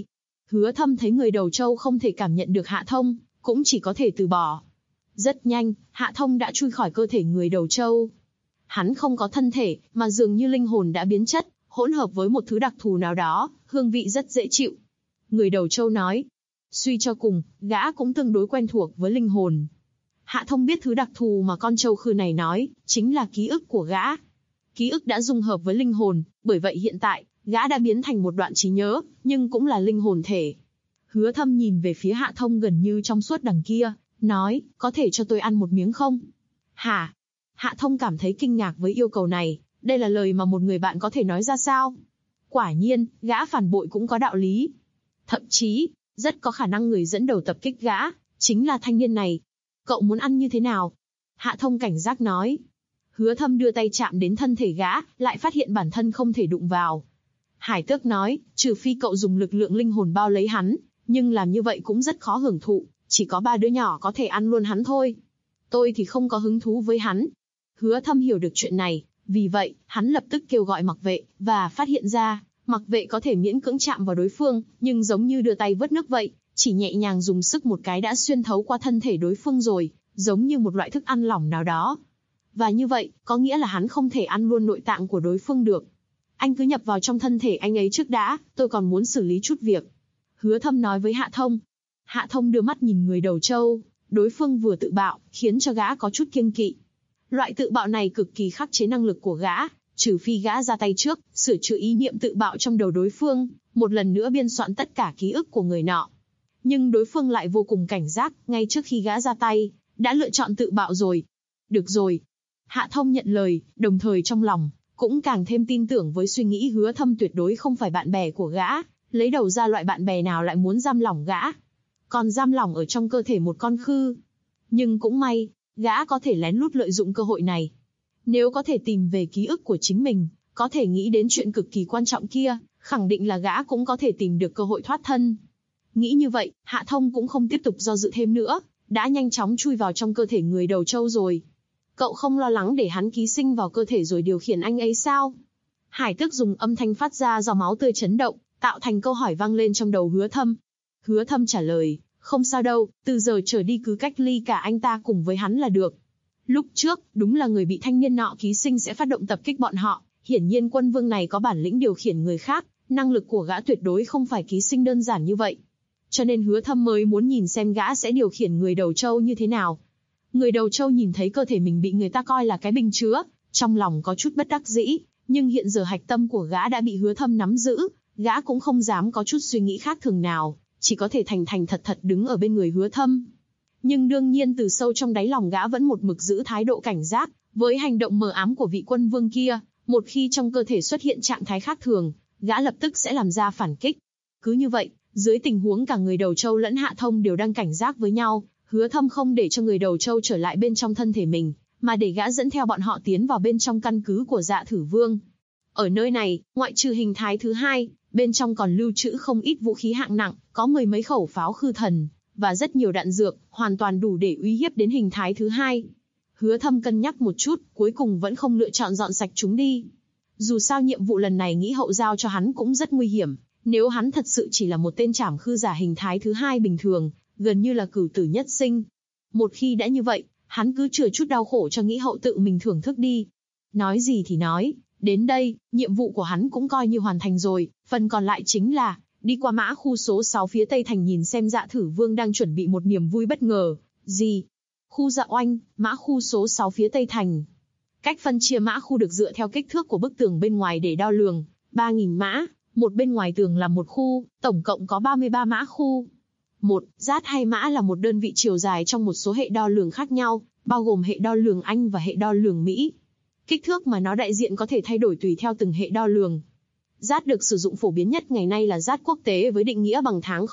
Hứa Thâm thấy người đầu trâu không thể cảm nhận được Hạ Thông, cũng chỉ có thể từ bỏ. Rất nhanh, Hạ Thông đã chui khỏi cơ thể người đầu trâu. Hắn không có thân thể, mà dường như linh hồn đã biến chất, hỗn hợp với một thứ đặc thù nào đó, hương vị rất dễ chịu. Người đầu trâu nói, suy cho cùng, gã cũng tương đối quen thuộc với linh hồn. Hạ Thông biết thứ đặc thù mà con trâu khư này nói, chính là ký ức của gã. Ký ức đã dung hợp với linh hồn, bởi vậy hiện tại, gã đã biến thành một đoạn trí nhớ, nhưng cũng là linh hồn thể. Hứa Thâm nhìn về phía Hạ Thông gần như trong suốt đằng kia, nói, có thể cho tôi ăn một miếng không? Hả? Hạ Thông cảm thấy kinh ngạc với yêu cầu này, đây là lời mà một người bạn có thể nói ra sao? Quả nhiên, gã phản bội cũng có đạo lý. Thậm chí, rất có khả năng người dẫn đầu tập kích gã, chính là thanh niên này. Cậu muốn ăn như thế nào? Hạ Thông cảnh giác nói. Hứa Thâm đưa tay chạm đến thân thể gã, lại phát hiện bản thân không thể đụng vào. Hải Tước nói, trừ phi cậu dùng lực lượng linh hồn bao lấy hắn, nhưng làm như vậy cũng rất khó hưởng thụ, chỉ có 3 đứa nhỏ có thể ăn luôn hắn thôi. Tôi thì không có hứng thú với hắn. Hứa Thâm hiểu được chuyện này, vì vậy, hắn lập tức kêu gọi mặc vệ, và phát hiện ra, mặc vệ có thể miễn cưỡng chạm vào đối phương, nhưng giống như đưa tay vớt nước vậy, chỉ nhẹ nhàng dùng sức một cái đã xuyên thấu qua thân thể đối phương rồi, giống như một loại thức ăn lỏng nào đó. Và như vậy, có nghĩa là hắn không thể ăn luôn nội tạng của đối phương được. Anh cứ nhập vào trong thân thể anh ấy trước đã, tôi còn muốn xử lý chút việc. Hứa Thâm nói với Hạ Thông. Hạ Thông đưa mắt nhìn người đầu trâu, đối phương vừa tự bạo, khiến cho gã có chút kiêng kỵ. Loại tự bạo này cực kỳ khắc chế năng lực của gã, trừ phi gã ra tay trước, sửa chữa ý niệm tự bạo trong đầu đối phương, một lần nữa biên soạn tất cả ký ức của người nọ. Nhưng đối phương lại vô cùng cảnh giác, ngay trước khi gã ra tay, đã lựa chọn tự bạo rồi. Được rồi. Hạ Thông nhận lời, đồng thời trong lòng, cũng càng thêm tin tưởng với suy nghĩ Hứa Thâm tuyệt đối không phải bạn bè của gã, lấy đầu ra loại bạn bè nào lại muốn giam lỏng gã. Còn giam lỏng ở trong cơ thể một con khư. Nhưng cũng may, gã có thể lén lút lợi dụng cơ hội này. Nếu có thể tìm về ký ức của chính mình, có thể nghĩ đến chuyện cực kỳ quan trọng kia, khẳng định là gã cũng có thể tìm được cơ hội thoát thân. Nghĩ như vậy, Hạ Thông cũng không tiếp tục do dự thêm nữa, đã nhanh chóng chui vào trong cơ thể người đầu trâu rồi. Cậu không lo lắng để hắn ký sinh vào cơ thể rồi điều khiển anh ấy sao? Hải Tước dùng âm thanh phát ra do máu tươi chấn động, tạo thành câu hỏi vang lên trong đầu Hứa Thâm. Hứa Thâm trả lời, không sao đâu, từ giờ trở đi cứ cách ly cả anh ta cùng với hắn là được. Lúc trước, đúng là người bị thanh niên nọ ký sinh sẽ phát động tập kích bọn họ, hiển nhiên quân vương này có bản lĩnh điều khiển người khác, năng lực của gã tuyệt đối không phải ký sinh đơn giản như vậy. Cho nên Hứa Thâm mới muốn nhìn xem gã sẽ điều khiển người đầu trâu như thế nào. Người đầu trâu nhìn thấy cơ thể mình bị người ta coi là cái bình chứa, trong lòng có chút bất đắc dĩ, nhưng hiện giờ hạch tâm của gã đã bị Hứa Thâm nắm giữ, gã cũng không dám có chút suy nghĩ khác thường nào, chỉ có thể thành thật thật đứng ở bên người Hứa Thâm. Nhưng đương nhiên từ sâu trong đáy lòng gã vẫn một mực giữ thái độ cảnh giác, với hành động mờ ám của vị quân vương kia, một khi trong cơ thể xuất hiện trạng thái khác thường, gã lập tức sẽ làm ra phản kích. Cứ như vậy, dưới tình huống cả người đầu trâu lẫn Hạ Thông đều đang cảnh giác với nhau, Hứa Thâm không để cho người đầu trâu trở lại bên trong thân thể mình, mà để gã dẫn theo bọn họ tiến vào bên trong căn cứ của Dạ Thử Vương. Ở nơi này, ngoại trừ hình thái thứ hai, bên trong còn lưu trữ không ít vũ khí hạng nặng, có 10 mấy khẩu pháo khư thần, và rất nhiều đạn dược, hoàn toàn đủ để uy hiếp đến hình thái thứ hai. Hứa Thâm cân nhắc một chút, cuối cùng vẫn không lựa chọn dọn sạch chúng đi. Dù sao nhiệm vụ lần này nghĩ hậu giao cho hắn cũng rất nguy hiểm, nếu hắn thật sự chỉ là một tên trảm khư giả hình thái thứ hai bình thường, gần như là cửu tử nhất sinh. Một khi đã như vậy, hắn cứ chừa chút đau khổ cho nghĩ hậu tự mình thưởng thức đi. Nói gì thì nói, đến đây, nhiệm vụ của hắn cũng coi như hoàn thành rồi, phần còn lại chính là đi qua mã khu số 6 phía Tây Thành nhìn xem Dạ Thử Vương đang chuẩn bị một niềm vui bất ngờ. Gì? Khu Dạ Oanh, mã khu số 6 phía Tây Thành. Cách phân chia mã khu được dựa theo kích thước của bức tường bên ngoài để đo lường, 3.000 mã, một bên ngoài tường là một khu, tổng cộng có 33 mã khu. Một, Giát hay mã là một đơn vị chiều dài trong một số hệ đo lường khác nhau, bao gồm hệ đo lường Anh và hệ đo lường Mỹ. Kích thước mà nó đại diện có thể thay đổi tùy theo từng hệ đo lường. Giát được sử dụng phổ biến nhất ngày nay là giát quốc tế với định nghĩa bằng tháng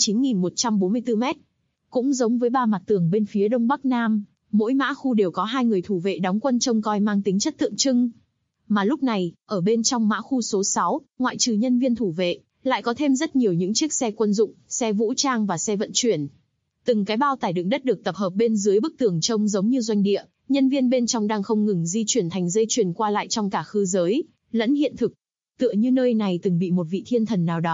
059144 m. Cũng giống với 3 mặt tường bên phía đông bắc nam, mỗi mã khu đều có 2 người thủ vệ đóng quân trông coi mang tính chất tượng trưng. Mà lúc này, ở bên trong mã khu số 6, ngoại trừ nhân viên thủ vệ, lại có thêm rất nhiều những chiếc xe quân dụng, xe vũ trang và xe vận chuyển. Từng cái bao tải đựng đất được tập hợp bên dưới bức tường trông giống như doanh địa, nhân viên bên trong đang không ngừng di chuyển thành dây chuyền qua lại trong cả khư giới, lẫn hiện thực. Tựa như nơi này từng bị một vị thiên thần nào đó,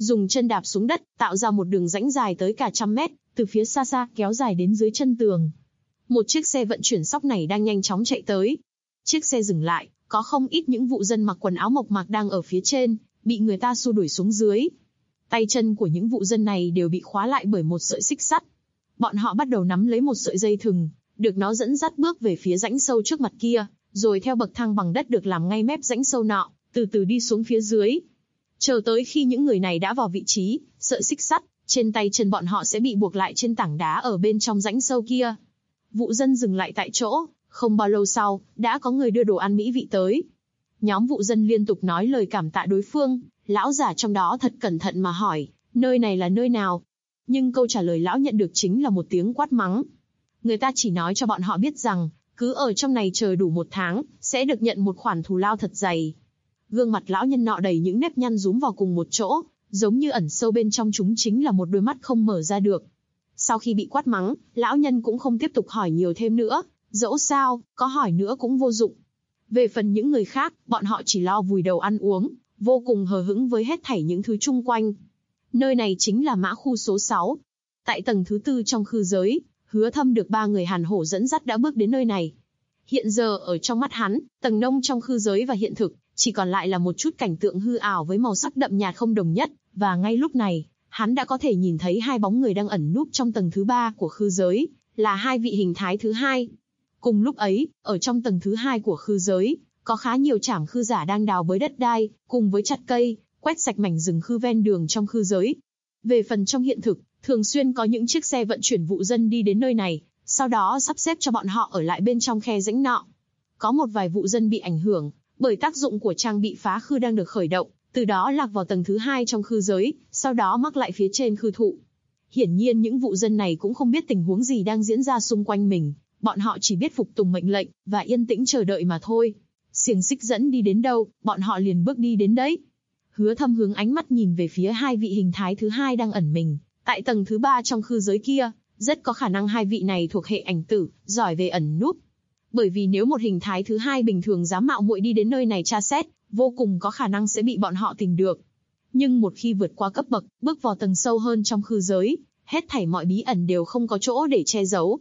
dùng chân đạp xuống đất, tạo ra một đường rãnh dài tới cả 100 mét, từ phía xa xa kéo dài đến dưới chân tường. Một chiếc xe vận chuyển sóc này đang nhanh chóng chạy tới. Chiếc xe dừng lại, có không ít những vụ dân mặc quần áo mộc mạc đang ở phía trên, bị người ta xua đuổi xuống dưới. Tay chân của những vụ dân này đều bị khóa lại bởi một sợi xích sắt. Bọn họ bắt đầu nắm lấy một sợi dây thừng, được nó dẫn dắt bước về phía rãnh sâu trước mặt kia, rồi theo bậc thang bằng đất được làm ngay mép rãnh sâu nọ, từ từ đi xuống phía dưới. Chờ tới khi những người này đã vào vị trí, sợi xích sắt trên tay chân bọn họ sẽ bị buộc lại trên tảng đá ở bên trong rãnh sâu kia. Vụ dân dừng lại tại chỗ, không bao lâu sau, đã có người đưa đồ ăn mỹ vị tới. Nhóm vụ dân liên tục nói lời cảm tạ đối phương, lão giả trong đó thật cẩn thận mà hỏi, nơi này là nơi nào? Nhưng câu trả lời lão nhận được chính là một tiếng quát mắng. Người ta chỉ nói cho bọn họ biết rằng, cứ ở trong này chờ đủ 1 tháng, sẽ được nhận một khoản thù lao thật dày. Gương mặt lão nhân nọ đầy những nếp nhăn rúm vào cùng một chỗ, giống như ẩn sâu bên trong chúng chính là một đôi mắt không mở ra được. Sau khi bị quát mắng, lão nhân cũng không tiếp tục hỏi nhiều thêm nữa, dẫu sao, có hỏi nữa cũng vô dụng. Về phần những người khác, bọn họ chỉ lo vùi đầu ăn uống, vô cùng hờ hững với hết thảy những thứ chung quanh. Nơi này chính là mã khu số 6. Tại tầng thứ 4 trong khư giới, Hứa Thâm được 3 người Hàn Hổ dẫn dắt đã bước đến nơi này. Hiện giờ ở trong mắt hắn, tầng nông trong khư giới và hiện thực, chỉ còn lại là một chút cảnh tượng hư ảo với màu sắc đậm nhạt không đồng nhất, và ngay lúc này, hắn đã có thể nhìn thấy 2 bóng người đang ẩn núp trong tầng thứ 3 của khư giới, là 2 vị hình thái thứ 2. Cùng lúc ấy, ở trong tầng thứ 2 của khư giới, có khá nhiều trảm khư giả đang đào bới đất đai, cùng với chặt cây, quét sạch mảnh rừng khư ven đường trong khư giới. Về phần trong hiện thực, thường xuyên có những chiếc xe vận chuyển vụ dân đi đến nơi này, sau đó sắp xếp cho bọn họ ở lại bên trong khe rãnh nọ. Có một vài vụ dân bị ảnh hưởng, bởi tác dụng của trang bị phá khư đang được khởi động, từ đó lạc vào tầng thứ 2 trong khư giới, sau đó mắc lại phía trên khư thụ. Hiển nhiên những vụ dân này cũng không biết tình huống gì đang diễn ra xung quanh mình, bọn họ chỉ biết phục tùng mệnh lệnh, và yên tĩnh chờ đợi mà thôi. Xiềng xích dẫn đi đến đâu, bọn họ liền bước đi đến đấy. Hứa Thâm hướng ánh mắt nhìn về phía 2 vị hình thái thứ 2 đang ẩn mình, tại tầng thứ 3 trong khư giới kia, rất có khả năng 2 vị này thuộc hệ ảnh tử, giỏi về ẩn núp. Bởi vì nếu một hình thái thứ 2 bình thường dám mạo muội đi đến nơi này tra xét, vô cùng có khả năng sẽ bị bọn họ tìm được. Nhưng một khi vượt qua cấp bậc, bước vào tầng sâu hơn trong khư giới, hết thảy mọi bí ẩn đều không có chỗ để che giấu.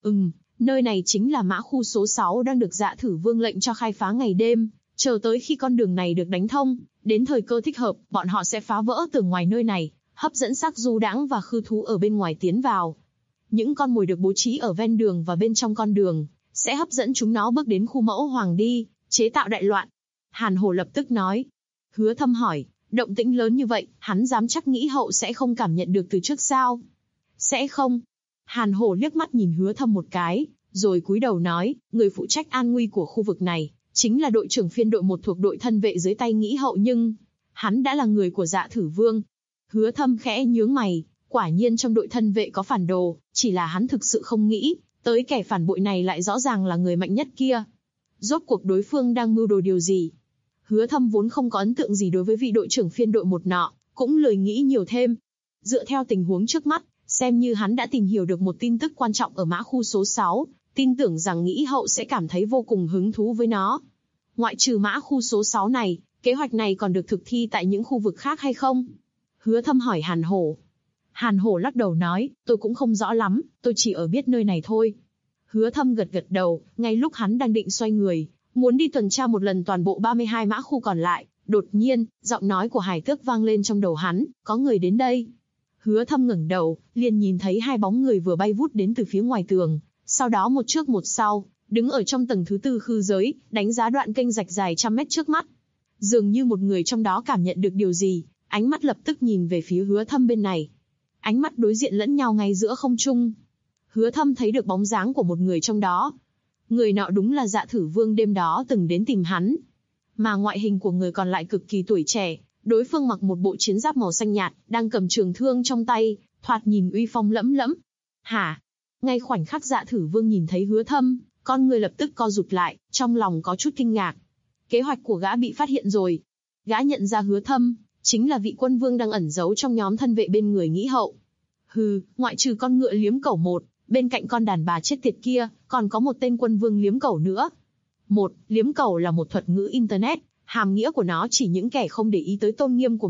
Nơi này chính là mã khu số 6 đang được Dạ Thử Vương lệnh cho khai phá ngày đêm, chờ tới khi con đường này được đánh thông, đến thời cơ thích hợp, bọn họ sẽ phá vỡ tường ngoài nơi này, hấp dẫn xác du đãng và khư thú ở bên ngoài tiến vào. Những con mồi được bố trí ở ven đường và bên trong con đường, sẽ hấp dẫn chúng nó bước đến khu mẫu hoàng đi, chế tạo đại loạn. Hàn Hổ lập tức nói. Hứa Thâm hỏi, động tĩnh lớn như vậy, hắn dám chắc nghĩ hậu sẽ không cảm nhận được từ trước sao? Sẽ không. Hàn Hổ liếc mắt nhìn Hứa Thâm một cái, rồi cúi đầu nói, người phụ trách an nguy của khu vực này, chính là đội trưởng phiên đội 1 thuộc đội thân vệ dưới tay nghĩ hậu, nhưng hắn đã là người của Dạ Thử Vương. Hứa Thâm khẽ nhướng mày, quả nhiên trong đội thân vệ có phản đồ, chỉ là hắn thực sự không nghĩ tới kẻ phản bội này lại rõ ràng là người mạnh nhất kia. Rốt cuộc đối phương đang mưu đồ điều gì? Hứa Thâm vốn không có ấn tượng gì đối với vị đội trưởng phiên đội 1 nọ, cũng lười nghĩ nhiều thêm. Dựa theo tình huống trước mắt, xem như hắn đã tìm hiểu được một tin tức quan trọng ở mã khu số 6, tin tưởng rằng nghĩ hậu sẽ cảm thấy vô cùng hứng thú với nó. Ngoại trừ mã khu số 6 này, kế hoạch này còn được thực thi tại những khu vực khác hay không? Hứa Thâm hỏi Hàn Hổ. Hàn Hổ lắc đầu nói, tôi cũng không rõ lắm, tôi chỉ ở biết nơi này thôi. Hứa Thâm gật gật đầu, ngay lúc hắn đang định xoay người, muốn đi tuần tra một lần toàn bộ 32 mã khu còn lại, đột nhiên, giọng nói của Hải Tước vang lên trong đầu hắn, có người đến đây. Hứa Thâm ngẩng đầu, liền nhìn thấy 2 bóng người vừa bay vút đến từ phía ngoài tường, sau đó một trước một sau, đứng ở trong tầng thứ 4 khư giới, đánh giá đoạn kênh rạch dài 100 mét trước mắt. Dường như một người trong đó cảm nhận được điều gì, ánh mắt lập tức nhìn về phía Hứa Thâm bên này. Ánh mắt đối diện lẫn nhau ngay giữa không trung. Hứa Thâm thấy được bóng dáng của một người trong đó. Người nọ đúng là Dạ Thử Vương đêm đó từng đến tìm hắn. Mà ngoại hình của người còn lại cực kỳ tuổi trẻ, đối phương mặc một bộ chiến giáp màu xanh nhạt, đang cầm trường thương trong tay, thoạt nhìn uy phong lẫm lẫm. Hả? Ngay khoảnh khắc Dạ Thử Vương nhìn thấy Hứa Thâm, con người lập tức co rụt lại, trong lòng có chút kinh ngạc. Kế hoạch của gã bị phát hiện rồi. Gã nhận ra Hứa Thâm chính là vị quân vương đang ẩn giấu trong nhóm thân vệ bên người nghĩ hậu. Hừ, ngoại trừ con ngựa liếm cẩu 1, bên cạnh con đàn bà chết tiệt kia, còn có một tên quân vương liếm cẩu nữa. Liếm cẩu là một thuật ngữ internet, hàm nghĩa của nó chỉ những kẻ không để ý tới tôn nghiêm của mình,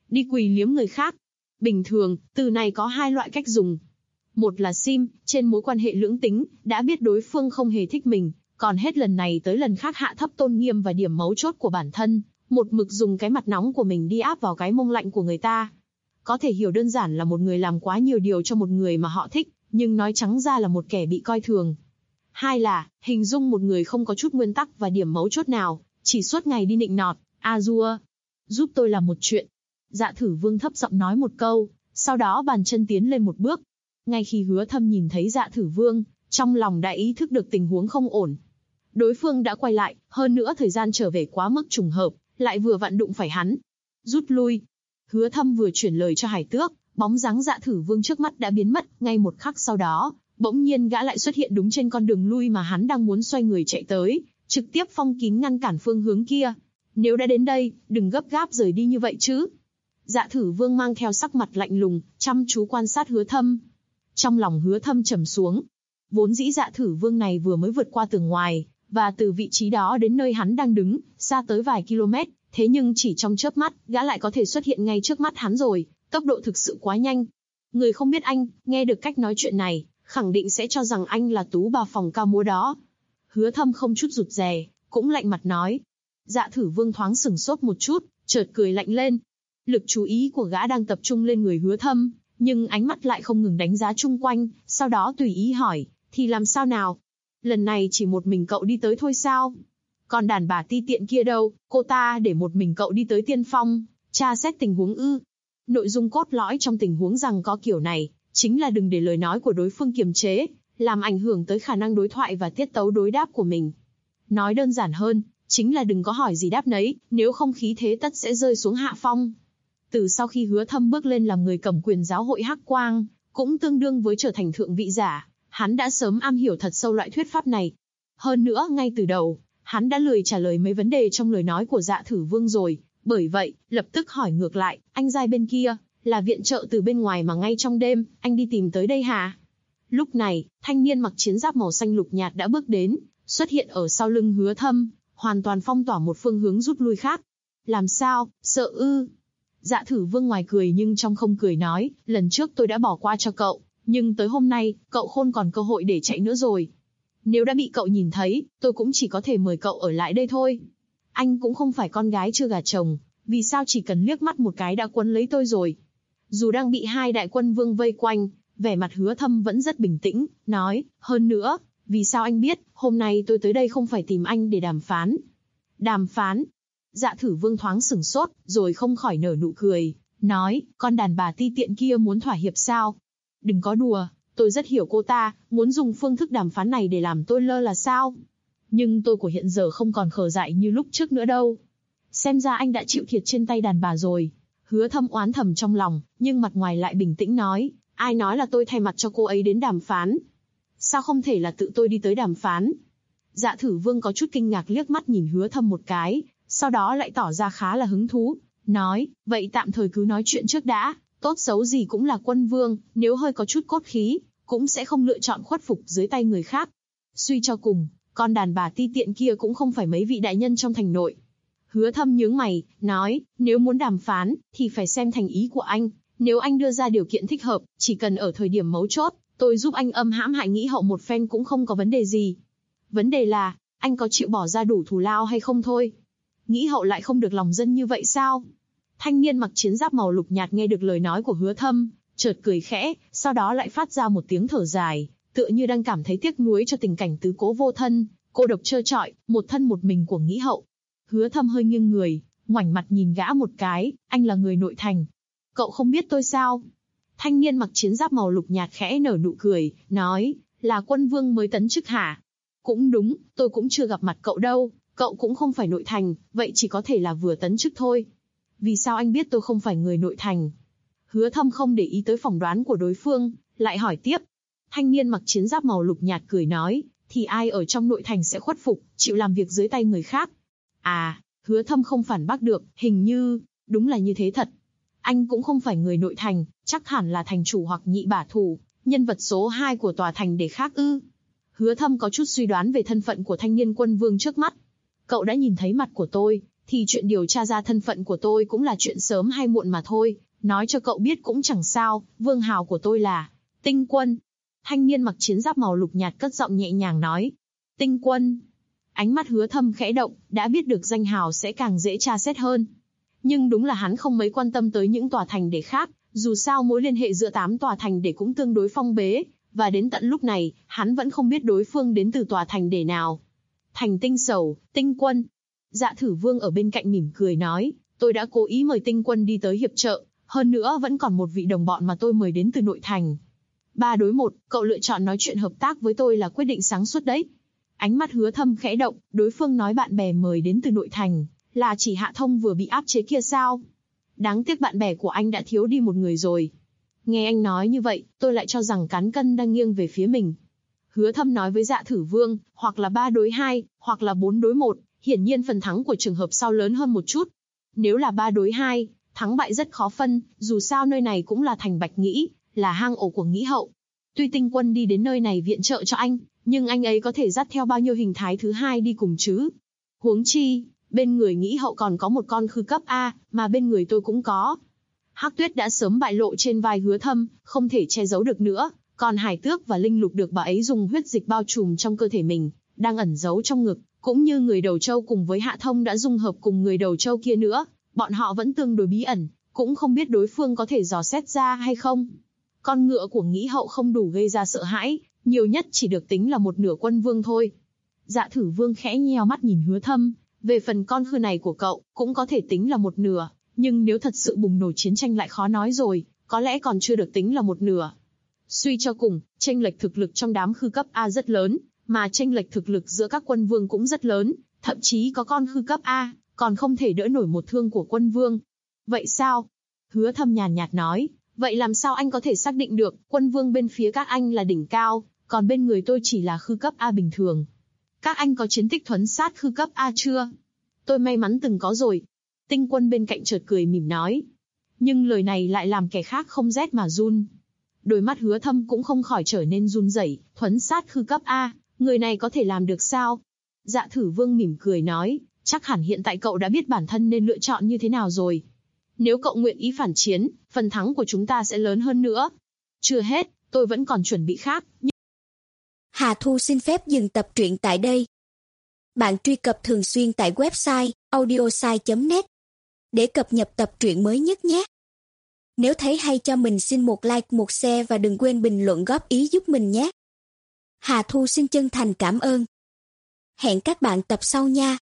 đi quỳ liếm người khác. Bình thường, từ này có hai loại cách dùng. Một là sim, trên mối quan hệ lưỡng tính, đã biết đối phương không hề thích mình, còn hết lần này tới lần khác hạ thấp tôn nghiêm và điểm mấu chốt của bản thân, một mực dùng cái mặt nóng của mình đi áp vào cái mông lạnh của người ta. Có thể hiểu đơn giản là một người làm quá nhiều điều cho một người mà họ thích, nhưng nói trắng ra là một kẻ bị coi thường. Hai là, hình dung một người không có chút nguyên tắc và điểm mấu chốt nào, chỉ suốt ngày đi nịnh nọt, a-dua. Giúp tôi làm một chuyện. Dạ Thử Vương thấp giọng nói một câu, sau đó bàn chân tiến lên một bước. Ngay khi Hứa Thâm nhìn thấy Dạ Thử Vương, trong lòng đã ý thức được tình huống không ổn. Đối phương đã quay lại, hơn nữa thời gian trở về quá mức trùng hợp, lại vừa vặn đụng phải hắn. Rút lui. Hứa Thâm vừa chuyển lời cho Hải Tước, bóng dáng Dạ Thử Vương trước mắt đã biến mất, ngay một khắc sau đó, bỗng nhiên gã lại xuất hiện đúng trên con đường lui mà hắn đang muốn xoay người chạy tới, trực tiếp phong kín ngăn cản phương hướng kia. Nếu đã đến đây, đừng gấp gáp rời đi như vậy chứ. Dạ Thử Vương mang theo sắc mặt lạnh lùng, chăm chú quan sát Hứa Thâm. Trong lòng Hứa Thâm trầm xuống. Vốn dĩ Dạ Thử Vương này vừa mới vượt qua tường ngoài, và từ vị trí đó đến nơi hắn đang đứng, xa tới vài km, thế nhưng chỉ trong chớp mắt, gã lại có thể xuất hiện ngay trước mắt hắn rồi, tốc độ thực sự quá nhanh. Người không biết anh, nghe được cách nói chuyện này, khẳng định sẽ cho rằng anh là tú bà phòng cao múa đó. Hứa Thâm không chút rụt rè, cũng lạnh mặt nói. Dạ Thử Vương thoáng sửng sốt một chút, chợt cười lạnh lên. Lực chú ý của gã đang tập trung lên người Hứa Thâm, nhưng ánh mắt lại không ngừng đánh giá chung quanh, sau đó tùy ý hỏi, thì làm sao nào? Lần này chỉ một mình cậu đi tới thôi sao? Còn đàn bà ti tiện kia đâu, cô ta để một mình cậu đi tới tiên phong, tra xét tình huống ư? Nội dung cốt lõi trong tình huống rằng có kiểu này, chính là đừng để lời nói của đối phương kiềm chế, làm ảnh hưởng tới khả năng đối thoại và tiết tấu đối đáp của mình. Nói đơn giản hơn, chính là đừng có hỏi gì đáp nấy, nếu không khí thế tất sẽ rơi xuống hạ phong. Từ sau khi Hứa Thâm bước lên làm người cầm quyền giáo hội Hắc Quang, cũng tương đương với trở thành thượng vị giả, hắn đã sớm am hiểu thật sâu loại thuyết pháp này. Hơn nữa ngay từ đầu, hắn đã lười trả lời mấy vấn đề trong lời nói của Dạ Thử Vương rồi, bởi vậy, lập tức hỏi ngược lại, anh giai bên kia, là viện trợ từ bên ngoài mà ngay trong đêm, anh đi tìm tới đây hả? Lúc này, thanh niên mặc chiến giáp màu xanh lục nhạt đã bước đến, xuất hiện ở sau lưng Hứa Thâm, hoàn toàn phong tỏa một phương hướng rút lui khác. Làm sao, sợ ư? Dạ Thử Vương ngoài cười nhưng trong không cười nói, lần trước tôi đã bỏ qua cho cậu, nhưng tới hôm nay, cậu không còn cơ hội để chạy nữa rồi. Nếu đã bị cậu nhìn thấy, tôi cũng chỉ có thể mời cậu ở lại đây thôi. Anh cũng không phải con gái chưa gả chồng, vì sao chỉ cần liếc mắt một cái đã quấn lấy tôi rồi. Dù đang bị hai đại quân vương vây quanh, vẻ mặt Hứa Thâm vẫn rất bình tĩnh, nói, hơn nữa, vì sao anh biết, hôm nay tôi tới đây không phải tìm anh để đàm phán. Đàm phán? Dạ Thử Vương thoáng sửng sốt, rồi không khỏi nở nụ cười, nói, con đàn bà ti tiện kia muốn thỏa hiệp sao? Đừng có đùa, tôi rất hiểu cô ta, muốn dùng phương thức đàm phán này để làm tôi lơ là sao? Nhưng tôi của hiện giờ không còn khờ dại như lúc trước nữa đâu. Xem ra anh đã chịu thiệt trên tay đàn bà rồi. Hứa Thâm oán thầm trong lòng, nhưng mặt ngoài lại bình tĩnh nói, ai nói là tôi thay mặt cho cô ấy đến đàm phán? Sao không thể là tự tôi đi tới đàm phán? Dạ Thử Vương có chút kinh ngạc liếc mắt nhìn Hứa Thâm một cái, sau đó lại tỏ ra khá là hứng thú, nói, vậy tạm thời cứ nói chuyện trước đã, tốt xấu gì cũng là quân vương, nếu hơi có chút cốt khí, cũng sẽ không lựa chọn khuất phục dưới tay người khác. Suy cho cùng, con đàn bà ti tiện kia cũng không phải mấy vị đại nhân trong thành nội. Hứa Thâm nhướng mày, nói, nếu muốn đàm phán, thì phải xem thành ý của anh, nếu anh đưa ra điều kiện thích hợp, chỉ cần ở thời điểm mấu chốt, tôi giúp anh âm hãm hại Nghĩ Hậu một phen cũng không có vấn đề gì. Vấn đề là, anh có chịu bỏ ra đủ thù lao hay không thôi. Nghĩ Hậu lại không được lòng dân như vậy sao? Thanh niên mặc chiến giáp màu lục nhạt nghe được lời nói của Hứa Thâm, chợt cười khẽ, sau đó lại phát ra một tiếng thở dài, tựa như đang cảm thấy tiếc nuối cho tình cảnh tứ cố vô thân, cô độc trơ trọi, một thân một mình của Nghĩ Hậu. Hứa Thâm hơi nghiêng người, ngoảnh mặt nhìn gã một cái, anh là người nội thành. Cậu không biết tôi sao? Thanh niên mặc chiến giáp màu lục nhạt khẽ nở nụ cười, nói, là quân vương mới tấn chức hả? Cũng đúng, tôi cũng chưa gặp mặt cậu đâu, cậu cũng không phải nội thành, vậy chỉ có thể là vừa tấn chức thôi. Vì sao anh biết tôi không phải người nội thành? Hứa Thâm không để ý tới phỏng đoán của đối phương, lại hỏi tiếp. Thanh niên mặc chiến giáp màu lục nhạt cười nói, thì ai ở trong nội thành sẽ khuất phục, chịu làm việc dưới tay người khác? À, Hứa Thâm không phản bác được, hình như, đúng là như thế thật. Anh cũng không phải người nội thành, chắc hẳn là thành chủ hoặc nhị bả thủ, nhân vật số 2 của tòa thành để khác ư. Hứa Thâm có chút suy đoán về thân phận của thanh niên quân vương trước mắt. Cậu đã nhìn thấy mặt của tôi, thì chuyện điều tra ra thân phận của tôi cũng là chuyện sớm hay muộn mà thôi, nói cho cậu biết cũng chẳng sao, vương hào của tôi là Tinh Quân. Thanh niên mặc chiến giáp màu lục nhạt cất giọng nhẹ nhàng nói. Tinh Quân. Ánh mắt Hứa Thâm khẽ động, đã biết được danh hào sẽ càng dễ tra xét hơn. Nhưng đúng là hắn không mấy quan tâm tới những tòa thành để khác, dù sao mối liên hệ giữa 8 tòa thành để cũng tương đối phong bế, và đến tận lúc này, hắn vẫn không biết đối phương đến từ tòa thành để nào. Thành Tinh Sầu, Tinh Quân. Dạ Thử Vương ở bên cạnh mỉm cười nói, tôi đã cố ý mời Tinh Quân đi tới hiệp trợ, hơn nữa vẫn còn một vị đồng bọn mà tôi mời đến từ nội thành. 3 đối 1, cậu lựa chọn nói chuyện hợp tác với tôi là quyết định sáng suốt đấy. Ánh mắt Hứa Thâm khẽ động, đối phương nói bạn bè mời đến từ nội thành, là chỉ Hạ Thông vừa bị áp chế kia sao? Đáng tiếc bạn bè của anh đã thiếu đi một người rồi. Nghe anh nói như vậy, tôi lại cho rằng cán cân đang nghiêng về phía mình. Hứa Thâm nói với Dạ Thử Vương, hoặc là 3 đối 2, hoặc là 4 đối 1, hiển nhiên phần thắng của trường hợp sau lớn hơn một chút. Nếu là 3 đối 2, thắng bại rất khó phân, dù sao nơi này cũng là thành Bạch Nghĩ, là hang ổ của Nghĩ Hậu. Tuy Tinh Quân đi đến nơi này viện trợ cho anh, nhưng anh ấy có thể dắt theo bao nhiêu hình thái thứ hai đi cùng chứ? Huống chi, bên người Nghĩ Hậu còn có một con khư cấp A, mà bên người tôi cũng có. Hắc Tuyết đã sớm bại lộ trên vai Hứa Thâm, không thể che giấu được nữa, còn Hải Tước và Linh Lục được bà ấy dùng huyết dịch bao trùm trong cơ thể mình, đang ẩn giấu trong ngực, cũng như người đầu trâu cùng với Hạ Thông đã dung hợp cùng người đầu trâu kia nữa, bọn họ vẫn tương đối bí ẩn, cũng không biết đối phương có thể dò xét ra hay không. Con ngựa của Nghĩ Hậu không đủ gây ra sợ hãi, nhiều nhất chỉ được tính là một nửa quân vương thôi. Dạ Thử Vương khẽ nheo mắt nhìn Hứa Thâm, về phần con khư này của cậu, cũng có thể tính là một nửa, nhưng nếu thật sự bùng nổ chiến tranh lại khó nói rồi, có lẽ còn chưa được tính là một nửa. Suy cho cùng, chênh lệch thực lực trong đám khư cấp A rất lớn, mà chênh lệch thực lực giữa các quân vương cũng rất lớn, thậm chí có con khư cấp A, còn không thể đỡ nổi một thương của quân vương. Vậy sao? Hứa Thâm nhàn nhạt nói, vậy làm sao anh có thể xác định được, quân vương bên phía các anh là đỉnh cao, còn bên người tôi chỉ là khư cấp A bình thường? Các anh có chiến tích thuấn sát khư cấp A chưa? Tôi may mắn từng có rồi. Tinh Quân bên cạnh chợt cười mỉm nói. Nhưng lời này lại làm kẻ khác không rét mà run. Đôi mắt Hứa Thâm cũng không khỏi trở nên run rẩy, thuấn sát khư cấp A, người này có thể làm được sao? Dạ Thử Vương mỉm cười nói, chắc hẳn hiện tại cậu đã biết bản thân nên lựa chọn như thế nào rồi. Nếu cậu nguyện ý phản chiến, phần thắng của chúng ta sẽ lớn hơn nữa. Chưa hết, tôi vẫn còn chuẩn bị khác. Hà Thu xin phép dừng tập truyện tại đây. Bạn truy cập thường xuyên tại website audiosai.net để cập nhật tập truyện mới nhất nhé. Nếu thấy hay cho mình xin một like, một share và đừng quên bình luận góp ý giúp mình nhé. Hà Thu xin chân thành cảm ơn. Hẹn các bạn tập sau nha.